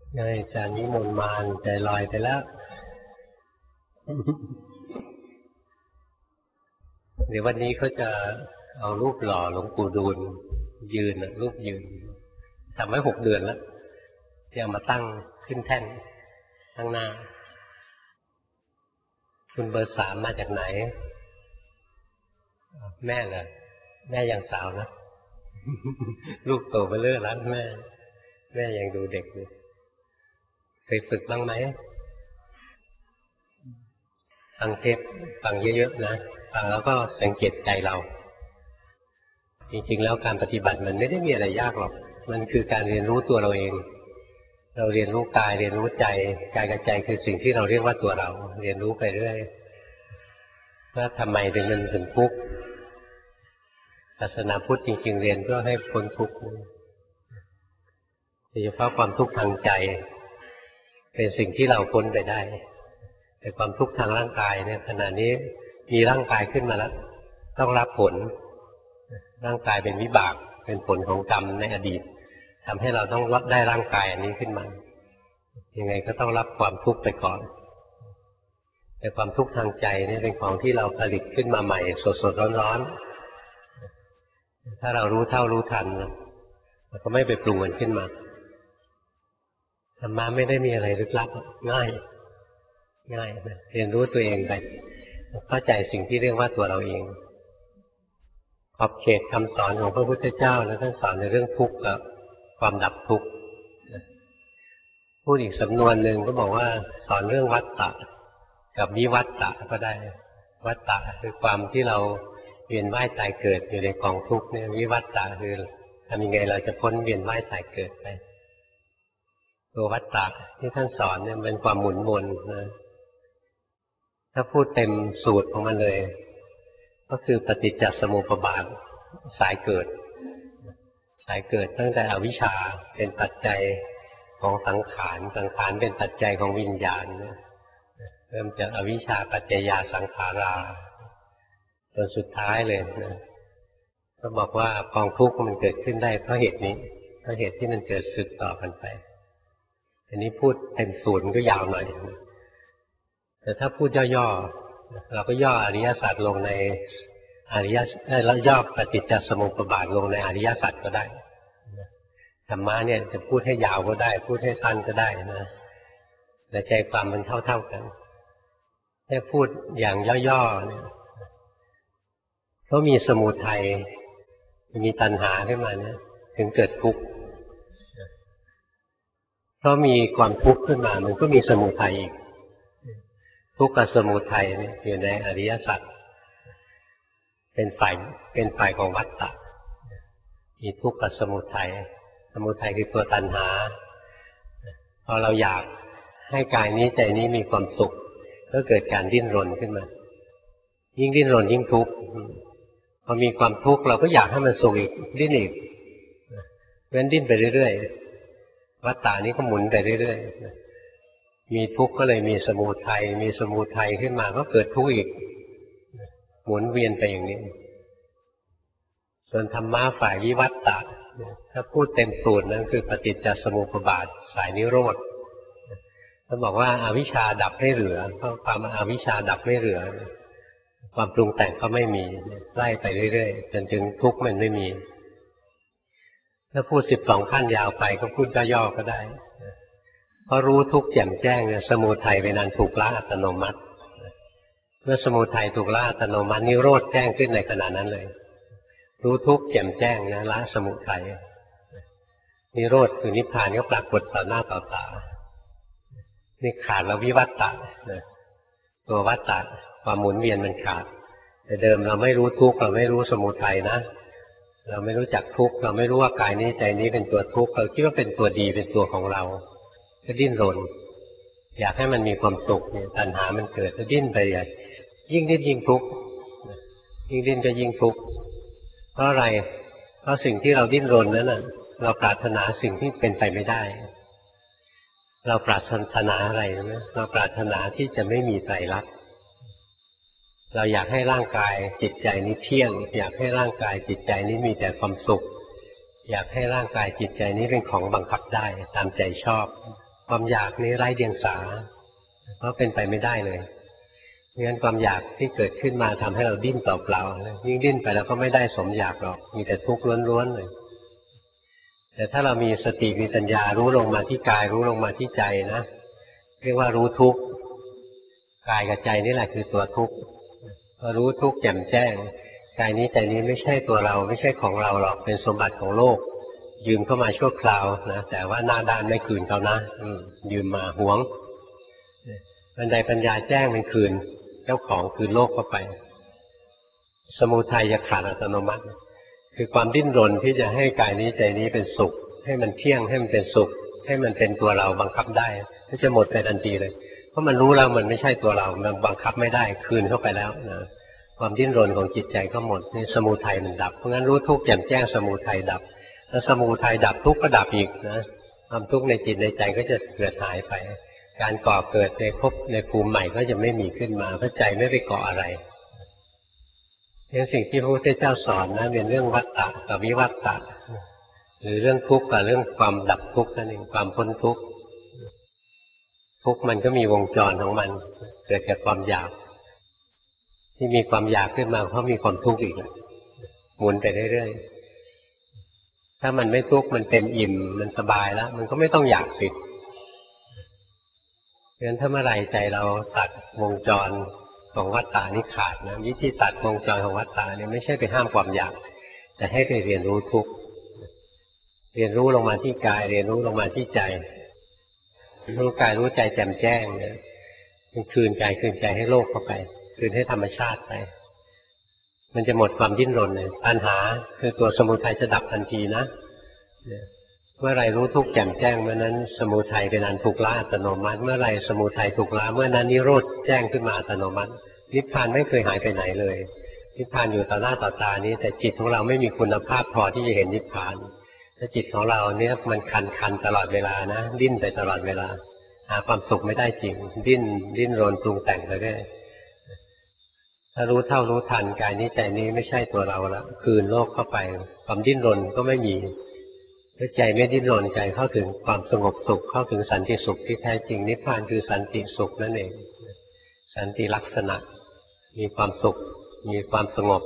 ไงอาจารย์นิมนต์มารใจลอยไปแล้ว เดี๋ยววันนี้เขาจะเอารูปหล่อหลวงปู่ดูลยืนรูปยืนทำไว้6 เดือนแล้วที่เอามาตั้งขึ้นแท่นข้างหน้าคุณเบอร์ 3มาจากไหนแม่เหรอแม่ยังสาวนะ ลูกโตไปเรื่อยแล้วแม่ยังดูเด็กอยู่เคยฝึกบ้างไหมฟังเทปฟังเยอะๆนะฟังแล้วก็สังเกตใจเราจริงๆแล้วการปฏิบัติมันไม่ได้มีอะไรยากหรอกมันคือการเรียนรู้ตัวเราเองเราเรียนรู้กายเรียนรู้ใจกายกับใจคือสิ่งที่เราเรียกว่าตัวเราเรียนรู้ไปเรื่อยว่าทำไมถึงมันถึงทุกข์ศาสนาพุทธจริงๆเรียนเพื่อให้พ้นทุกข์โดยเฉพาะความทุกข์ทางใจเป็นสิ่งที่เราพ้นไปได้แต่ความทุกข์ทางร่างกายเนี่ยขณะนี้มีร่างกายขึ้นมาแล้วต้องรับผลร่างกายเป็นวิบากเป็นผลของกรรมในอดีตทำให้เราต้องรับได้ร่างกายอันนี้ขึ้นมายังไงก็ต้องรับความทุกข์ไปก่อนแต่ความทุกข์ทางใจนี่เป็นของที่เราผลิตขึ้นมาใหม่สดๆร้อนๆถ้าเรารู้เท่ารู้ทันเราก็ไม่ไปปรุงมันขึ้นมาธรรมะไม่ได้มีอะไรลึกลับง่ายนะเรียนรู้ตัวเองไปเข้าใจสิ่งที่เรียกว่าตัวเราเองขอบเขตคำสอนของพระพุทธเจ้าแล้วท่านสอนในเรื่องทุกข์กับความดับทุกข์พูดอีกสำนวนหนึ่งก็บอกว่าสอนเรื่องวัฏฏะกับวิวัฏฏะก็ได้วัฏฏะคือความที่เราเวียนว่ายตายเกิดอยู่ในกองทุกข์เนี่ยวิวัฏฏะคือทำยังไงเราจะพ้นเวียนว่ายตายเกิดไปตัววัฏฏะที่ท่านสอนเนี่ยเป็นความหมุนวนนะถ้าพูดเต็มสูตรของมันเลยก็คือปฏิจจสมุปบาทสายเกิดตั้งแต่อวิชชาเป็นปัจจัยของสังขารเป็นปัจจัยของวิญญาณเริ่มจากอวิชชาปัจจยาสังขาราจนสุดท้ายเลยนะก็บอกว่ากองทุกข์มันเกิดขึ้นได้เพราะเหตุนี้เพราะเหตุที่มันเกิดสืบต่อกันไปอันนี้พูดเต็มสูตรก็ยาวหน่อยแต่ถ้าพูดย่อๆเราก็ย่ออริยสัจลงในอริยแล้วย่อปฏิจจสมุปบาทลงในอริยสัจก็ได้ธรรมะเนี่ยจะพูดให้ยาวก็ได้พูดให้สั้นก็ได้นะแต่ใจความมันเท่ากันแค่พูดอย่างย่อๆเนี่ยเพราะมีสมุทัยมีตัณหาขึ้นมาเนี่ยถึงเกิดทุกข์เพราะมีความทุกข์ขึ้นมามันก็มีสมุทัยอีกทุกข์กับสมุทัยเนี่ยอยู่ในอริยสัจเป็นฝ่ายของวัฏฏะมีทุกข์กับสมุทัยคือตัวตัณหาพอเราอยากให้กายนี้ใจนี้มีความสุขก็เกิดการดิ้นรนขึ้นมายิ่งดิ้นรนยิ่งทุกข์พอมีความทุกข์เราก็อยากให้มันสุขอีกดิ้นอีกเพราะฉะนั้นดิ้นไปเรื่อยๆวัฏฏะนี้ก็หมุนไปเรื่อยๆมีทุกข์ก็เลยมีสมุทัยขึ้นมาก็เกิดทุกข์อีกหมุนเวียนไปอย่างนี้ส่วนธรรมะฝ่ายวิวัฏฏะถ้าพูดเต็มสูตรนั้นคือปฏิจจสมุปบาทสายนิโรธท่านบอกว่าอวิชชาดับไม่เหลือเพราะความอวิชชาดับไม่เหลือความปรุงแต่งก็ไม่มีไล่ไปเรื่อยๆจนถึงทุกข์มันไม่มีถ้าพูด12ขั้นยาวไปก็พูดย่อๆก็ได้เพราะรู้ทุกข์แจ่มแจ้งเนี่ยสมุทัยเป็นอันถูกละอัตโนมัติเมื่อสมุทัยถูกละอัตโนมัตินิโรธแจ้งขึ้นในขณะนั้นเลยรู้ทุกข์แจ่มแจ้งนะละสมุทัยนิโรธคือนิพพานก็ปรากฏต่อหน้าต่อตานี่ขาดแล้ววิวัฏฏะตัววัฏฏะความหมุนเวียนมันขาดแต่เดิมเราไม่รู้ทุกข์เราไม่รู้สมุทัยนะเราไม่รู้จักทุกข์เราไม่รู้ว่ากายนี้ใจนี้เป็นตัวทุกข์เราคิดว่าเป็นตัวดีเป็นตัวของเราก็ดิ้นรนอยากให้มันมีความสุขตัณหามันเกิดก็ดิ้นไปใหญ่ยิ่งดิ้นยิ่งทุกข์ยิ่งดิ้นก็ยิ่งทุกข์เพราะอะไรเพราะสิ่งที่เราดิ้นรนนั้นน่ะเราปรารถนาสิ่งที่เป็นไปไม่ได้เราปรารถนาอะไรนะเราปรารถนาที่จะไม่มีไตรลักษณ์เราอยากให้ร่างกายจิตใจนี้เที่ยงอยากให้ร่างกายจิตใจนี้มีแต่ความสุขอยากให้ร่างกายจิตใจนี้เป็นของบังคับได้ตามใจชอบความอยากนี้ไร้เดียงสาเพราะเป็นไปไม่ได้เลยงั้นความอยากที่เกิดขึ้นมาทำให้เราดิ้นเปล่าๆยิ่งดิ้นไปแล้วก็ไม่ได้สมอยากหรอกมีแต่ทุกข์ล้วนๆเลยแต่ถ้าเรามีสติมีปัญญารู้ลงมาที่กายรู้ลงมาที่ใจนะเรียกว่ารู้ทุกข์กายกับใจนี่แหละคือตัวทุกข์พอรู้ทุกข์แจ่มแจ้งกายนี้ใจนี้ไม่ใช่ตัวเราไม่ใช่ของเราหรอกเป็นสมบัติของโลกยืมเข้ามาชั่วคราวนะแต่ว่าหน้าด้านไม่คืนเขานะยืมมาหวงบันไดปัญญาแจ้งมันคืนเจ้าของคืนโลกเข้าไปสมุทัยจะขาดอัตโนมัติคือความดิ้นรนที่จะให้กายนี้ใจนี้เป็นสุขให้มันเที่ยงให้มันเป็นสุขให้มันเป็นตัวเราบังคับได้ก็จะหมดไปทันทีเลยเพราะมันรู้แล้วมันไม่ใช่ตัวเรามันบังคับไม่ได้คืนเข้าไปแล้วนะความดิ้นรนของจิตใจก็หมดนี่สมุทัยมันดับเพราะงั้นรู้ทุกข์แจ่มแจ้งสมุทัยดับแล้วสมุทัยดับทุกข์ก็ดับอีกนะความทุกข์ในจิตในใจก็จะเกิดหายไปการก่อเกิดในภพในภูมิใหม่ก็จะไม่มีขึ้นมาเพราะใจไม่ไปเกาะอะไรนี่สิ่งที่พระพุทธเจ้าสอนนะเป็นเรื่องวัฏฏะกับวิวัฏฏะหรือเรื่องทุกข์กับเรื่องความดับทุกข์นั่นเองความพ้นทุกข์ทุกข์มันก็มีวงจรของมันเกิดจากความอยากที่มีความอยากขึ้นมาเพราะมีความทุกข์อีกหมุนไปเรื่อยๆถ้ามันไม่ทุกข์มันเต็มอิ่มมันสบายแล้วมันก็ไม่ต้องอยากสิเพราะฉะนั้นถ้าเมื่อไรใจเราตัดวงจรของวัฏฏะนี้ขาดนะวิธีตัดวงจรของวัฏฏะเนี่ยไม่ใช่ไปห้ามความอยากแต่ให้ไปเรียนรู้ทุกข์เรียนรู้ลงมาที่กายเรียนรู้ลงมาที่ใจรู้กายรู้ใจแจ่มแจ้งเนี่ยคืนกายคืนใจให้โลกเข้าไปคืนให้ธรรมชาติไปมันจะหมดความดิ้นรนเลยปัญหาคือตัวสมุทัยจะดับทันทีนะเมื่อไรรู้ทุกข์แจ่มแจ้งเมื่อนั้นสมุทัยเป็นอันถูกละอัตโนมัติเมื่อไรสมุทัยถูกละเมื่อนั้นนิโรธแจ้งขึ้นมาอัตโนมัตินิพพานไม่เคยหายไปไหนเลยนิพพานอยู่ต่อหน้าต่อตานี้แต่จิตของเราไม่มีคุณภาพพอที่จะเห็นนิพพานถ้าจิตของเราเนี่ยมันคันตลอดเวลานะดิ้นไปตลอดเวลาหาความสุขไม่ได้จริงดิ้นรนปรุงแต่งไปเรื่อยถ้ารู้เท่ารู้ทันกายนี้ใจนี้ไม่ใช่ตัวเราแล้วคืนโลกเข้าไปความดิ้นรนก็ไม่มีถ้าใจไม่ดิ้นรนใจเข้าถึงความสงบสุขเข้าถึงสันติสุขที่แท้จริงนิพพานคือสันติสุขนั่นเองสันติลักษณะมีความสุขมีความสงบ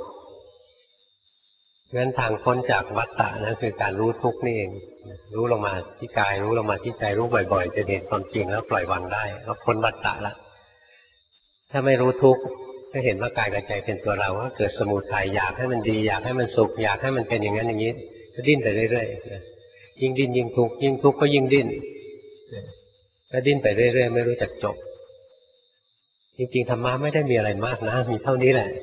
งั้นทางพ้นจากวัฏฏะนั้นคือการรู้ทุกข์นี่เองรู้ลงมาที่กายรู้ลงมาที่ใจรู้บ่อยๆจะเห็นความจริงแล้วปล่อยวางได้ก็พ้นวัฏฏะละถ้าไม่รู้ทุกข์ก็เห็นว่ากายกับใจเป็นตัวเราก็เกิดสมุทัยอยากให้มันดีอยากให้มันสุขอยากให้มันเป็นอย่างนั้นอย่างนี้ก็ดิ้นไปเรื่อยๆยิ่งดิ้นยิ่งทุกข์ยิ่งทุกข์ก็ยิ่งดิ้นก็ดิ้นไปเรื่อยๆไม่รู้จักจบจริงๆธรรมะไม่ได้มีอะไรมากนะมีเท่านี้แหละ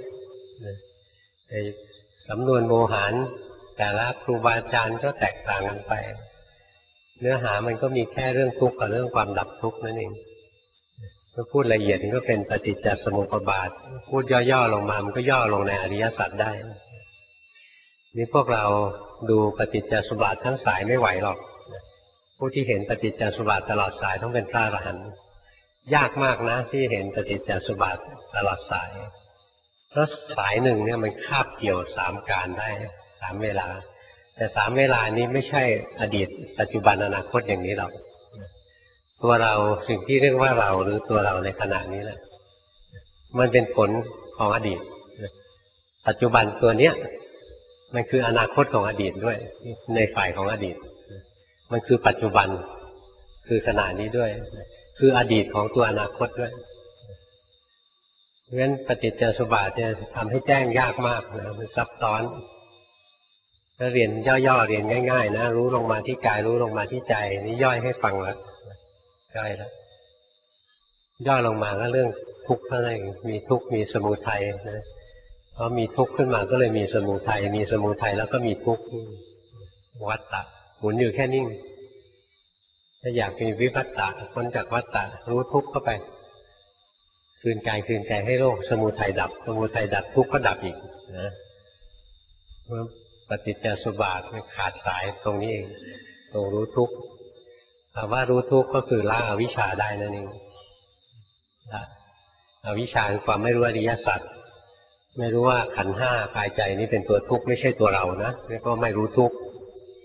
สำนวนโมหารแต่ละครูบาอาจารย์ก็แตกต่างกันไปเนื้อหามันก็มีแค่เรื่องทุกข์กับเรื่องความดับทุกข์นั่นเองถ้าพูดละเอียดมันก็เป็นปฏิจจสมุปบาทพูดย่อๆลงมามันก็ย่อลงในอริยสัจได้นี่พวกเราดูปฏิจจสมุปบาททั้งสายไม่ไหวหรอกผู้ที่เห็นปฏิจจสมุปบาทตลอดสายต้องเป็นพระอรหันต์ยากมากนะที่เห็นปฏิจจสมุปบาทตลอดสายเพราะสายหนึ่งเนี่ยมันคาบเกี่ยวสามการได้สามเวลาแต่สามเวลานี้ไม่ใช่อดีตปัจจุบันอนาคตอย่างนี้หรอกตัวเราสิ่งที่เรียกว่าเราหรือตัวเราในขณะนี้แหละมันเป็นผลของอดีตปัจจุบันตัวเนี้ยมันคืออนาคตของอดีตด้วยในฝ่ายของอดีตมันคือปัจจุบันคือขณะนี้ด้วยคืออดีตของตัวอนาคตด้วยเพราะฉะนั้นปฏิจจสมุปบาทจะทำให้แจ้งยากมากนะมันซับซ้อนถ้าเรียนย่อๆเรียนง่ายๆนะรู้ลงมาที่กายรู้ลงมาที่ใจนี่ย่อยให้ฟังแล้วย่อยแล้วย่อลงมาก็เรื่องทุกข์เท่านั้นเองมีทุกข์มีสมุทัยนะพอมีทุกข์ขึ้นมาก็เลยมีสมุทัยมีสมุทัยแล้วก็มีทุกข์วัฏฏะหมุนอยู่แค่นิ่งถ้าอยากมีวิปัสสนาพ้นจากวัฏฏะรู้ทุกข์เข้าไปคืนกายคืนใจให้โลกสมุทัยดับสมุทัยดับทุกข์ก็ดับอีกนะปฏิจจสมุปบาทมันขาดสายตรงนี้เองตรงรู้ทุกข์คำว่ารู้ทุกข์ก็คือละอวิชชาได้นั่นเองละอวิชชาคือความไม่รู้อริยสัจไม่รู้ว่าขันธ์ห้ากายใจนี้เป็นตัวทุกข์ไม่ใช่ตัวเรานะนี่ก็ไม่รู้ทุกข์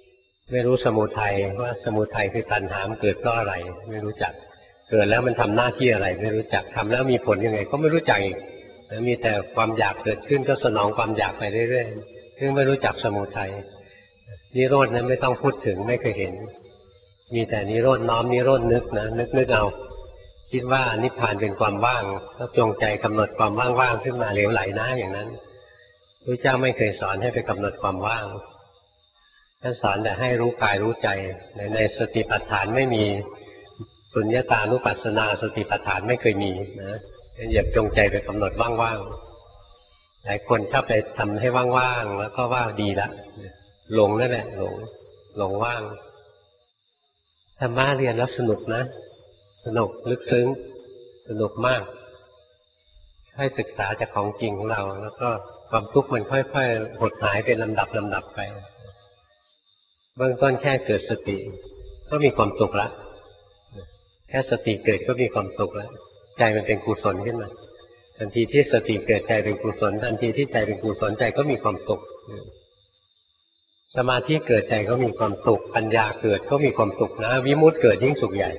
ไม่รู้สมุทัยว่าสมุทัยคือตัณหามันเกิดเพราะอะไรไม่รู้จักเกิดแล้วมันทำหน้าที่อะไรไม่รู้จักทำแล้วมีผลยังไงก็ไม่รู้จักอีกแล้วมีแต่ความอยากเกิดขึ้นก็สนองความอยากไปเรื่อยๆซึ่งไม่รู้จักสมุทัยนิโรธนั้นไม่ต้องพูดถึงไม่เคยเห็นมีแต่นิโรธน้อมนิโรธนึกนะนึกเอาคิดว่านิพพานเป็นความว่างแล้วจงใจกำหนดความว่างๆขึ้นมาเหลวไหลนะอย่างนั้นพระเจ้าไม่เคยสอนให้ไปกำหนดความว่างท่านสอนแต่ให้รู้กายรู้ใจในสติปัฏฐานไม่มีสุญญตานุปัสสนาสติปัฏฐานไม่เคยมีนะอย่าจงใจไปกำหนดว่างๆหลายคนถ้าไปทำให้ว่างๆแล้วก็ว่าดีละหลงนั่นแหละหลงว่างธรรมะเรียนแล้วสนุกนะสนุกลึกซึ้งสนุกมากให้ศึกษาจากของจริงของเราแล้วก็ความทุกข์มันค่อยๆหดหายเป็นลำดับไปเบื้องต้นแค่เกิดสติก็มีความสุขละแค่สติเกิดก็มีความสุขแล้วใจมันเป็นกุศลขึ้นมาทันทีที่สติเกิดใจเป็นกุศลทันทีที่ใจเป็นกุศลใจก็มีความสุขสมาธิเกิดใจก็มีความสุขปัญญาเกิดก็มีความสุขนะวิมุตติเกิดยิ่งสุขใหญ่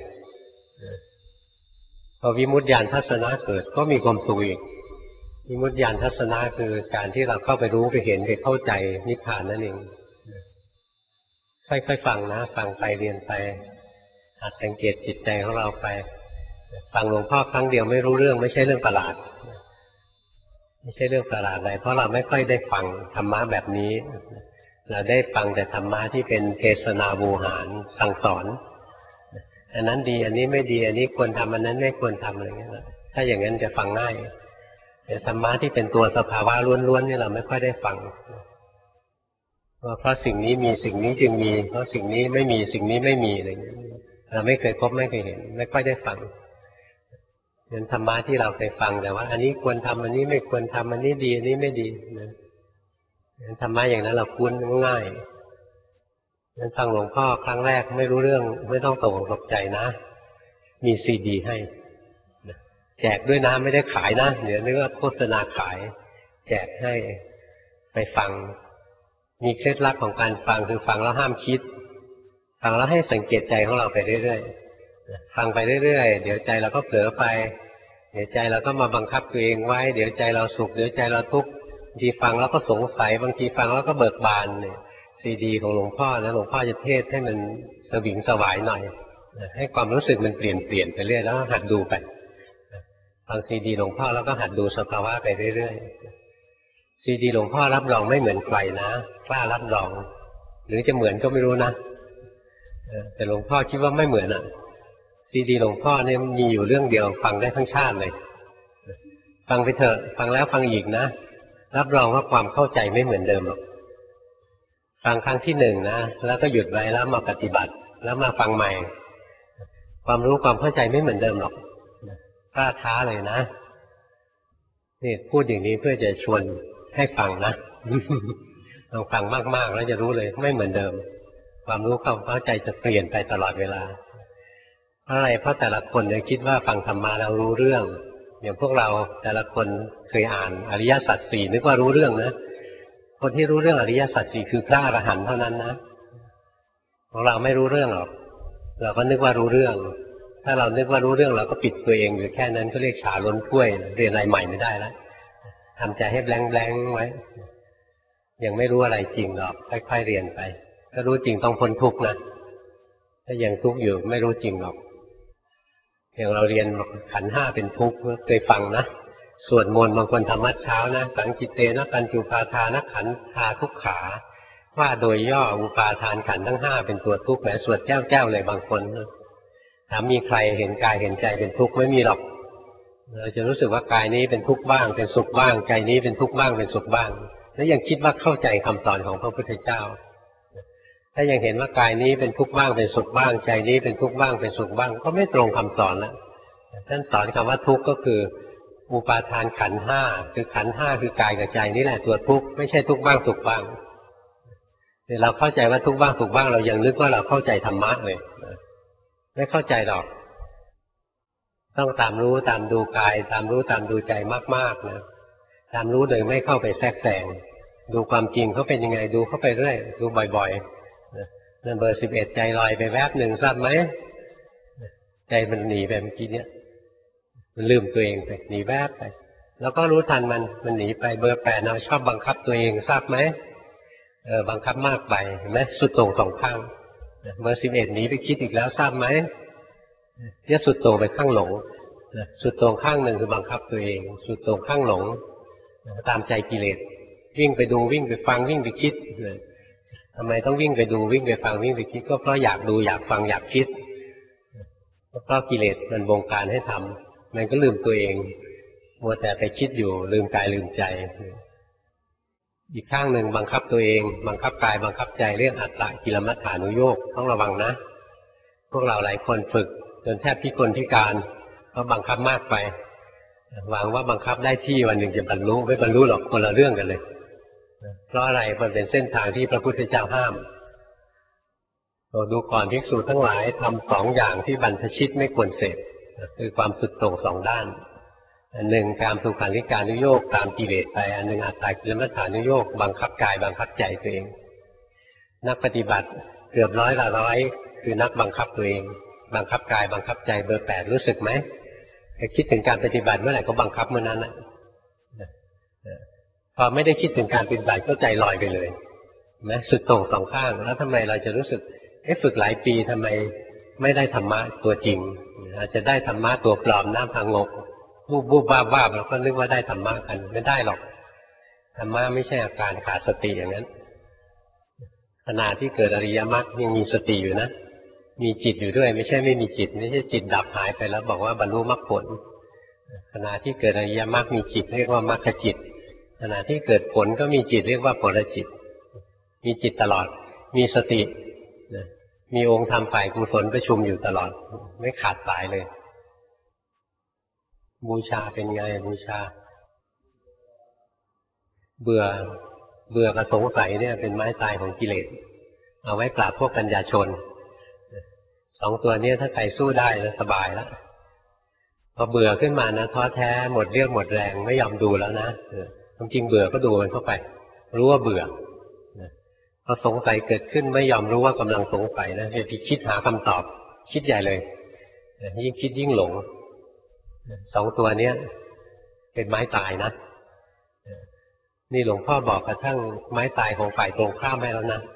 พอวิมุตติญาณทัศนะเกิดก็มีความสุขอีกวิมุตติญาณทัศนะคือการที่เราเข้าไปรู้ไปเห็นไปเข้าใจนิพพานนั่นเองค่อยๆฟังนะฟังไปเรียนไปหัดสังเกตจิตใจของเราไปฟังหลวงพ่อครั้งเดียวไม่รู้เรื่องไม่ใช่เรื่องประหลาดไม่ใช่เรื่องประหลาดอะไรเพราะเราไม่ค่อยได้ฟังธรรมะแบบนี้เราได้ฟังแต่ธรรมะที่เป็นเทศนาวูหารสั่งสอนอันนั้นดีอันนี้ไม่ดีอันนี้ควรทำอันนั้นไม่ควรทำอะไรเงี้ยถ้าอย่างนั้นจะฟังง่ายแต่ธรรมะที่เป็นตัวสภาวะล้วนๆนี่เราไม่ค่อยได้ฟังว่าเพราะสิ่งนี้มีสิ่งนี้จึงมีเพราะสิ่งนี้ไม่มีสิ่งนี้ไม่มีอะไรเงี้ยเราไม่เคยพบไม่เคยเห็นไม่ค่อยได้ฟังเห็นธรรมะที่เราเคยฟังแต่ว่าอันนี้ควรทำอันนี้ไม่ควรทำอันนี้ดีอันนี้ไม่ดีนะธรรมะอย่างนั้นเราคุ้นง่ายงั้นฟังหลวงพ่อครั้งแรกไม่รู้เรื่องไม่ต้องตกใจนะมีซีดีให้แจกด้วยนะไม่ได้ขายนะเดี๋ยวนึกว่าโฆษณาขายแจกให้ไปฟังมีเคล็ดลับของการฟังคือฟังแล้วห้ามคิดฟังแล้วให้สังเกตใจของเราไปเรื่อยๆฟังไปเรื่อยๆเดี๋ยวใจเราก็เผลอไปเดี๋ยวใจเราก็มาบังคับตัวเองไว้เดี๋ยวใจเราสุขเดี๋ยวใจเราทุกข์บางทีฟังแล้วก็สงสัยบางทีฟังแล้วก็เบิกบานเนี่ยซีดีของหลวงพ่อนะหลวงพ่อจะเทศให้มันสวิงสวายหน่อยให้ความรู้สึกมันเปลี่ยนไปเรื่อยแล้วหัดดูไปฟังซีดีหลวงพ่อแล้วก็หัดดูสภาวะไปเรื่อยๆซีดีหลวงพ่อรับรองไม่เหมือนใครนะกล้ารับรองหรือจะเหมือนก็ไม่รู้นะแต่หลวงพ่อคิดว่าไม่เหมือนอ่ะซีดีหลวงพ่อเนี่ยมีอยู่เรื่องเดียวฟังได้ทั้งชาติเลยฟังไปเถอะฟังแล้วฟังอีกนะรับรองว่าความเข้าใจไม่เหมือนเดิมหรอกฟังครั้งที่หนึ่งนะแล้วก็หยุดไว้แล้วมาปฏิบัติแล้วมาฟังใหม่ความรู้ความเข้าใจไม่เหมือนเดิมหรอกกล้าท้าเลยนะนี่พูดอย่างนี้เพื่อจะชวนให้ฟังนะลองฟังมากๆแล้วจะรู้เลยไม่เหมือนเดิมความรู้ความเข้าใจจะเปลี่ยนไปตลอดเวลาเพราะอะไรเพราะแต่ละคนเนี่ยคิดว่าฟังธรรมะแล้วรู้เรื่องอย่างพวกเราแต่ละคนเคยอ่านอริยสัจสี่นึกว่ารู้เรื่องนะคนที่รู้เรื่องอริยสัจสี่คือพระอรหันต์เท่านั้นนะของเราไม่รู้เรื่องหรอกเราก็นึกว่ารู้เรื่องถ้าเรานึกว่ารู้เรื่องเราก็ปิดตัวเองอยู่แค่นั้นก็เรียกฉาล้นถ้วยเรียนอะไรใหม่ไม่ได้แล้วทำใจให้แบงๆไว้ยังไม่รู้อะไรจริงหรอกค่อยๆเรียนไปถ้ารู้จริงต้องพ้นทุกข์นะถ้ายังทุกข์อยู่ไม่รู้จริงหรอกอย่างเราเรียนขันธ์ห้าเป็นทุกข์เคยฟังนะสวดมนต์บางคนทำวัดเช้านะสังกิตเตนะปัญจุปาทานขันธาทุกขาว่าโดยย่ออุปาทานขันธ์ทั้งห้าเป็นตัวทุกข์แหมสวดแจ้วเลยบางคนถามมีใครเห็นกายเห็นใจเป็นทุกข์ไม่มีหรอกเราจะรู้สึกว่ากายนี้เป็นทุกข์บ้างเป็นสุขบ้างใจนี้เป็นทุกข์บ้างเป็นสุขบ้างแล้วยังคิดว่าเข้าใจคำสอนของพระพุทธเจ้าถ้ายังเห็นว่ากายนี้เป็นทุกข์บ้างเป็นสุขบ้างใจนี้เป็นทุกข์บ้างเป็นสุขบ้างก็ไม่ตรงคำสอนแล้วท่านสอนคำว่าทุกข์ก็คืออุปาทานขันธ์ห้าคือขันธ์ห้าคือกายกับใจนี่แหละตัวทุกข์ไม่ใช่ทุกข์บ้างสุขบ้างเราเข้าใจว่าทุกข์บ้างสุขบ้างเรายังนึกว่าเราเข้าใจธรรมะเลยไม่เข้าใจหรอกต้องตามรู้ตามดูกายตามรู้ตามดูใจมากๆนะตามรู้โดยไม่เข้าไปแทรกแซงดูความจริงเขาเป็นยังไงดูเข้าไปเรื่อยดูบ่อยๆนั่นเบอร์11ใจลอยไปแวบหนึ่งทราบไหมใจมันหนีไปเมื่อกี้เนี้ยมันลืมตัวเองไปหนีแวบไปแล้วก็รู้ทันมันหนีไปเบอร์8เราชอบบังคับตัวเองทราบไหมบังคับมากไปเห็นไหมสุดโต่งสองข้างเบอร์11หนีไปคิดอีกแล้วทราบไหมเนี่ยสุดโต่งไปข้างหลงสุดโต่งข้างหนึ่งคือบังคับตัวเองสุดโต่งข้างหลงตามใจกิเลสวิ่งไปดูวิ่งไปฟังวิ่งไปคิดทำไมต้องวิ่งไปดูวิ่งไปฟังวิ่งไปคิดก็เพราะอยากดูอยากฟังอยากคิดเพราะกิเลสมันบงการให้ทำมันก็ลืมตัวเองมัวแต่ไปคิดอยู่ลืมกายลืมใจอีกข้างหนึ่งบังคับตัวเองบังคับกายบังคับใจเรื่องอัตตกิลมัฏฐานุโยคต้องระวังนะพวกเราหลายคนฝึกจนแทบพิกลพิการเพราะบังคับมากไปหวังว่าบังคับได้ที่วันหนึ่งจะบรรลุไม่บรรลุหรอกคนละเรื่องกันเลยเพราะอะไรมันเป็นเส้นทางที่พระพุทธเจ้าห้ามเราดูก่อนภิกษุทั้งหลายทำ2อย่างที่บรรพชิตไม่ควรเสพคือความสุดโต่ง2ด้านอันหนึ่งการสุขันธิการนุโยคตามกิเลสไปอันหนึ่งอัตตกิลมัฏฐานุโยคบังคับกายบังคับใจตัวเองนักปฏิบัติเกือบ100 ละ 100คือนักบังคับตัวเองบังคับกายบังคับใจเบอร์8รู้สึกไหมคิดถึงการปฏิบัติเมื่อไหร่ก็บังคับเมื่อนั้นแหละพอไม่ได้คิดถึงการปฏิบัติก็ใจลอยไปเลยนะสุดโต่งสองข้างแล้วทำไมเราจะรู้สึกฝึกหลายปีทำไมไม่ได้ธรรมะตัวจริงอาจจะได้ธรรมะตัวปลอมน้ำพังงกบูบบ้าๆแล้วก็นึกว่าได้ธรรมะกันไม่ได้หรอกธรรมะไม่ใช่อาการขาดสติอย่างนั้นขณะที่เกิดอริยมรรคยังมีสติอยู่นะมีจิตอยู่ด้วยไม่ใช่ไม่มีจิตไม่ใช่จิตดับหายไปแล้วบอกว่าบรรลุมรรคผลขณะที่เกิดอริยมรรคมีจิตเรียกว่ามรรคจิตขณะที่เกิดผลก็มีจิตเรียกว่าผลจิตมีจิตตลอดมีสติมีองค์ธรรมฝ่ายกุศลประชุมอยู่ตลอดไม่ขาดสายเลยบูชาเป็นไงบูชาเบื่อกับสงสัยเนี่ยเป็นไม้ตายของกิเลสเอาไว้ปราบพวกปัญญาชน2ตัวนี้ถ้าใครสู้ได้แล้วสบายแล้วพอเบื่อขึ้นมานะท้อแท้หมดเรี่ยวหมดแรงไม่ยอมดูแล้วนะจริงเบื่อก็ดูมันเข้าไปรู้ว่าเบื่อพอสงสัยเกิดขึ้นไม่ยอมรู้ว่ากำลังสงสัยนะจะคิดหาคำตอบคิดใหญ่เลยยิ่งคิดยิ่งหลง2ตัวนี้เป็นไม้ตายนะนี่หลวงพ่อบอกกระทั่งไม้ตายของฝ่ายตรงข้ามให้แล้วนะ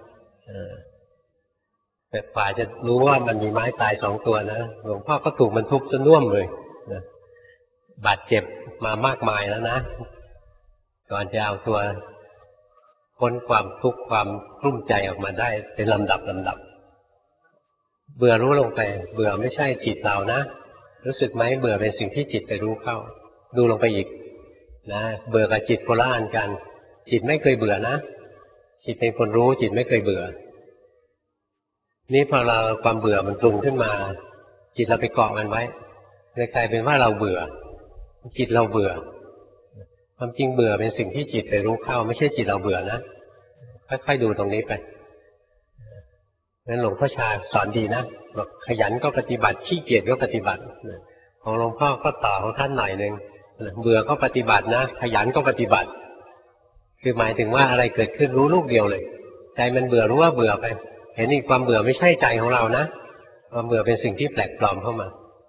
แต่ฝ่ายจะรู้ว่ามันมีไม้ตาย2ตัวนะหลวงพ่อก็ถูกมันทุบจนน่วมเลยบาดเจ็บมามากมายแล้วนะก่อนจะเอาตัวพ้นความทุกข์ความกลุ้มใจออกมาได้เป็นลำดับเบื่อรู้ลงไปเบื่อไม่ใช่จิตเรานะรู้สึกไหมเบื่อเป็นสิ่งที่จิตไปรู้เข้าดูลงไปอีกนะเบื่อกับจิตโคละอันกันจิตไม่เคยเบื่อนะจิตเป็นคนรู้จิตไม่เคยเบื่อนี่พอเราความเบื่อมันปรุงขึ้นมาจิตเราไปเกาะมันไว้เลยกลายเป็นว่าเราเบื่อจิตเราเบื่อความจริงเบื่อเป็นสิ่งที่จิตไปรู้เข้าไม่ใช่จิตเราเบื่อนะค่อยๆดูตรงนี้ไปงั้นหลวงพ่อชาสอนดีนะบอกขยันก็ปฏิบัติขี้เกียจก็ปฏิบัติของหลวงพ่อก็ต่อของท่านหน่อยนึงเบื่อก็ปฏิบัตินะขยันก็ปฏิบัติคือหมายถึงว่าอะไรเกิดขึ้นรู้ลูกเดียวเลยใจมันเบื่อรู้ว่าเบื่อไปเห็นอีกความเบื่อไม่ใช่ใจของเรานะความเบื่อเป็นสิ่งที่แปลกปลอมเข้ามา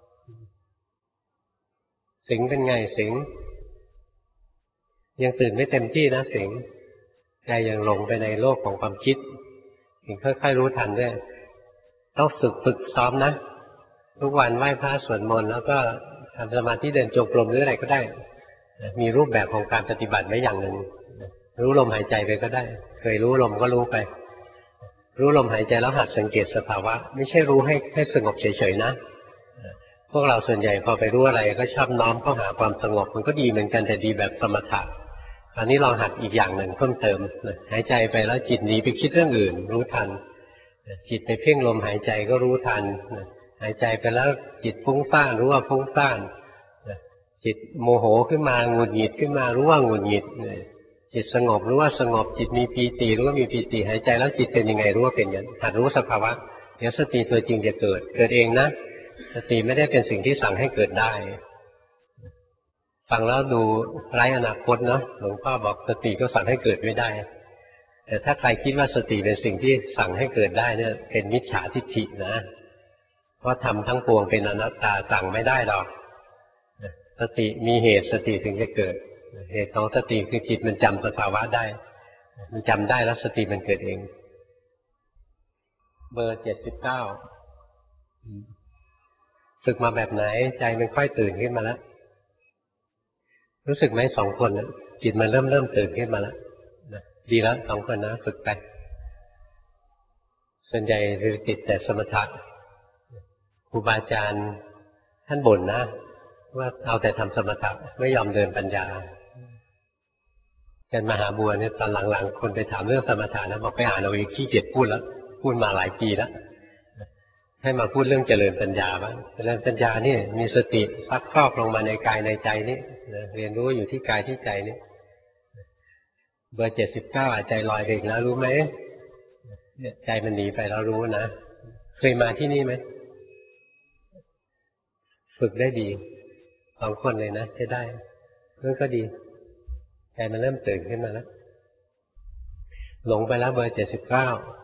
สิงเป็นไงสิงยังตื่นไม่เต็มที่นะสิงใจยังหลงไปในโลกของความคิดถึงค่อยๆรู้ทันด้วยต้องฝึกซ้อมนะทุกวันไหว้พระสวดมนต์แล้วก็ทำสมาธิเดินจงกรมหรืออะไรก็ได้มีรูปแบบของการปฏิบัติไว้อย่างหนึ่งรู้ลมหายใจไปก็ได้เคยรู้ลมก็รู้ไปรู้ลมหายใจแล้วหัดสังเกตสภาวะไม่ใช่รู้ให้สงบเฉยๆนะพวกเราส่วนใหญ่พอไปรู้อะไรก็ชอบน้อมเข้าหาความสงบมันก็ดีเหมือนกันแต่ดีแบบสมถะอันนี้ลองหัดอีกอย่างหนึ่งเพิ่มเติมหายใจไปแล้วจิตหนีไปคิดเรื่องอื่นรู้ทันจิตไปเพ่งลมหายใจก็รู้ทันหายใจไปแล้วจิตฟุ้งซ่านรู้ว่าฟุ้งซ่านจิตโมโหขึ้นมาหงุดหงิดขึ้นมารู้ว่าหงุดหงิดจิตสงบรู้ว่าสงบจิตมีปีติรู้ว่ามีปีติหายใจแล้วจิตเป็นยังไงรู้ว่าเป็นอย่างนั้นหัดรู้สภาวะเดี๋ยวสติตัวจริงจะเกิดเองนะสติไม่ได้เป็นสิ่งที่สั่งให้เกิดได้ฟังแล้วดูไร้อนาคตเนาะหลวงพ่อบอกสติก็สั่งให้เกิดไม่ได้แต่ถ้าใครคิดว่าสติเป็นสิ่งที่สั่งให้เกิดได้เนี่ยเป็นมิจฉาทิฏฐินะเพราะทำทั้งปวงเป็นอนัตตาสั่งไม่ได้หรอกสติมีเหตุสติถึงจะเกิดเหตุของสติคือจิตมันจำสภาวะได้มันจำได้แล้วสติมันเกิดเองเบอร์79ฝึกมาแบบไหนใจมันค่อยตื่นขึ้นมาแล้วรู้สึกไหม2 คนนะจิตมันเริ่มตื่นขึ้นมาแล้วดีแล้ว2 คนนะฝึกไปส่วนใหญ่คือติดแต่สมถะครูบาอาจารย์ท่านบ่นนะว่าเอาแต่ทำสมถะไม่ยอมเดินปัญญาอาจารย์มหาบัวเนี่ยตอนหลังๆคนไปถามเรื่องสมถะนะบอกไปอ่านเอาเองขี้เกียจพูดแล้วพูดมาหลายปีแล้วให้มาพูดเรื่องเจริญปัญญาบ้างเจริญปัญญานี่มีสติซักฟอกลงมาในกายในใจนี่เรียนรู้อยู่ที่กายที่ใจนี่เบอร์79ใจลอยไปอีกแล้วรู้ไหมใจมันหนีไปแล้วรู้นะเคยมาที่นี่ไหมฝึกได้ดี2 คนเลยนะใช้ได้เรื่องก็ดีใจมันเริ่มตื่นขึ้นมาแล้วหลงไปแล้วเบอร์79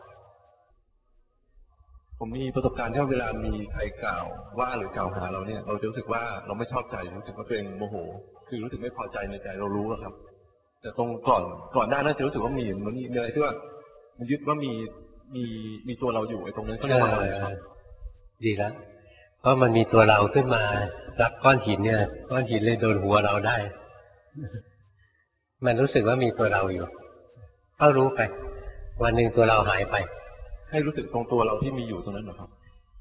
ผมมีประสบการณ์ที่เวลามีใครกล่าวว่าหรือกล่าวหาเราเนี่ยเราจะรู้สึกว่าเราไม่ชอบใจรู้สึกว่าตัวเองโมโหคือรู้สึกไม่พอใจในใจเรารู้ครับแต่ตรงก่อนหน้านั้นจะรู้สึกว่ามีอะไรที่ว่ามันยึดว่ามีตัวเราอยู่ไอ้ตรงนั้นก็เรียกว่าอะไรครับดีแล้วเพราะมันมีตัวเราขึ้นมารับก้อนหินเนี่ยก้อนหินเลยโดนหัวเราได้มันรู้สึกว่ามีตัวเราอยู่ก็รู้ไปวันหนึ่งตัวเราหายไปให้รู้สึกตรงตัวเราที่มีอยู่ตรงนั้นเหรอครับ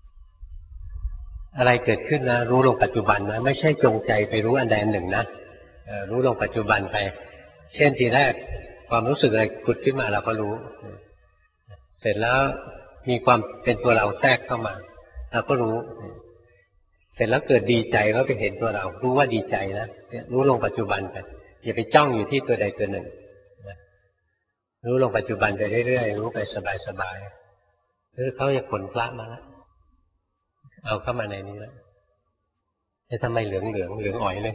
อะไรเกิดขึ้นนะรู้ลงปัจจุบันนะไม่ใช่จงใจไปรู้อันใดอันหนึ่งนะรู้ลงปัจจุบันไปเช่นทีแรกความรู้สึกอะไรขุดขึ้นมาเราก็รู้เสร็จแล้วมีความเป็นตัวเราแทรกเข้ามาเราก็รู้เสร็จแล้วเกิดดีใจก็ไปเห็นตัวเรารู้ว่าดีใจนะรู้ลงปัจจุบันไปอย่าไปจ้องอยู่ที่ตัวใดตัวหนึ่งรู้ลงปัจจุบันไปเรื่อยๆรู้ไปสบายๆคือเขาจะขนพระมาแล้วเอาเข้ามาในนี้แล้วจะทำไมเหลืองอ่อยเลย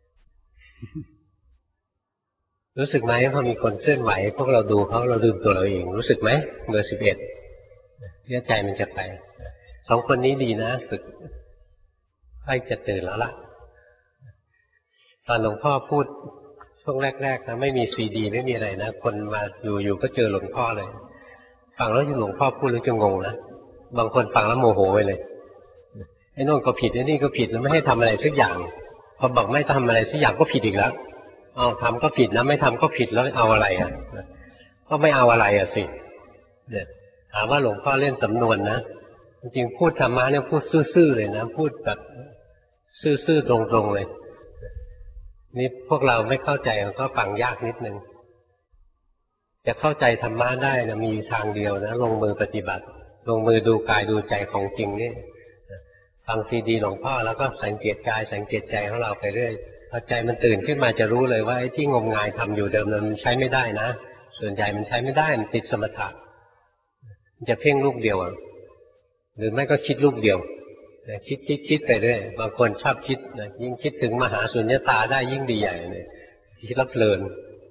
รู้สึกไหมพอมีคนเคลื่อนไหวพวกเราดูเขาเราดูตัวเราเองรู้สึกไหมเบอร์11เนี่ยใจมันจะไป2 คนนี้ดีนะฝึกค่อยจะตื่นแล้วล่ะตอนหลวงพ่อพูดช่วงแรกๆนะไม่มีซีดีไม่มีอะไรนะคนมาอยู่ก็เจอหลวงพ่อเลยฟังแล้วหลวงพ่อพูดแล้วจะงงนะบางคนฟังแล้วโมโหไปเลยไอ้โน่นก็ผิดไอ้นี่ก็ผิดแล้วไม่ให้ทำอะไรสักอย่างพอบอกไม่ทำอะไรสักอย่างก็ผิดอีกแล้วเอาทำก็ผิดนะไม่ทำก็ผิดแล้วเอาอะไรอ่ะก็ไม่เอาอะไรอ่ะสิเนี่ยถามว่าหลวงพ่อเล่นสำนวนนะจริงๆพูดธรรมะเนี่ยพูดซื่อๆเลยนะพูดแบบซื่อๆตรงๆเลยนี่พวกเราไม่เข้าใจก็ฟังยากนิดนึงจะเข้าใจธรรมะได้นะมีทางเดียวนะลงมือปฏิบัติลงมือดูกายดูใจของจริงนี่ฟังซีดีหลวงพ่อแล้วก็สังเกตกายสังเกตใจของเราไปเรื่อยพอใจมันตื่นขึ้นมาจะรู้เลยว่าไอ้ที่งมงายทำอยู่เดิมมันใช้ไม่ได้นะส่วนใหญ่มันใช้ไม่ได้มันติดสมถะมันจะเพ่งลูกเดียวหรือไม่ก็คิดลูกเดียวคิดไปเรื่อยบางคนชอบคิดนะยิ่งคิดถึงมหาสุญญตาได้ยิ่งดีใหญ่เลยคิดแล้วเพลิน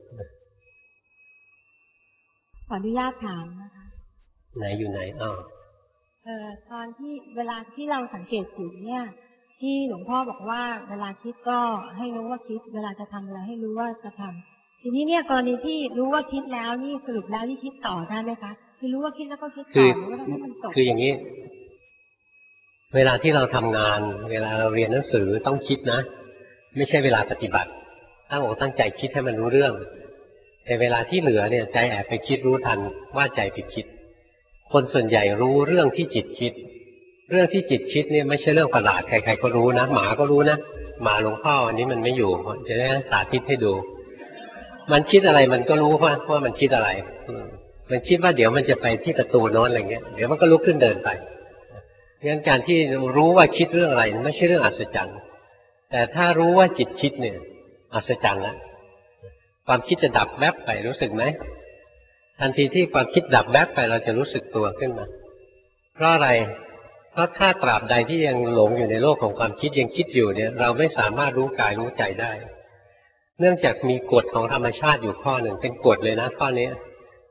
ขออนุญาตถามนะคะไหนอยู่ไหนตอนที่เวลาที่เราสังเกตจิตเนี่ยที่หลวงพ่อบอกว่าเวลาคิดก็ให้รู้ว่าคิดเวลาจะทำอะไรให้รู้ว่าจะทำทีนี้เนี่ยกรณีที่รู้ว่าคิดแล้วนี่สรุปแล้วนี่คิดต่อได้ไหมคะคือรู้ว่าคิดแล้วก็คิดต่อหรือว่าให้มันจบคืออย่างนี้เวลาที่เราทำงานเวลาเราเรียนหนังสือต้องคิดนะไม่ใช่เวลาปฏิบัติตั้งอกตั้งใจคิดให้มันรู้เรื่องแต่เวลาที่เหลือเนี่ยใจแอบไปคิดรู้ทันว่าใจไปคิดคนส่วนใหญ่รู้เรื่องที่จิตคิดเรื่องที่จิตคิดเนี่ยไม่ใช่เรื่องประหลาดใครๆก็รู้นะหมาก็รู้นะหมาหลวงพ่อวันนี้มันไม่อยู่จะได้สาธิตให้ดูมันคิดอะไรมันก็รู้ว่ามันคิดอะไรมันคิดว่าเดี๋ยวมันจะไปที่ประตูโน้นอะไรเงี้ยเดี๋ยวมันก็ลุกขึ้นเดินไปงั้นการที่รู้ว่าคิดเรื่องอะไรไม่ใช่เรื่องอัศจรรย์แต่ถ้ารู้ว่าจิตคิดเนี่ยอัศจรรย์ละความคิดจะดับแวบไปรู้สึกไหมทันทีที่ความคิดดับแวบไปเราจะรู้สึกตัวขึ้นมาเพราะอะไรเพราะถ้าตราบใดที่ยังหลงอยู่ในโลกของความคิดยังคิดอยู่เนี่ยเราไม่สามารถรู้กายรู้ใจได้เนื่องจากมีกฎของธรรมชาติอยู่ข้อหนึ่งเป็นกฎเลยนะข้อนี้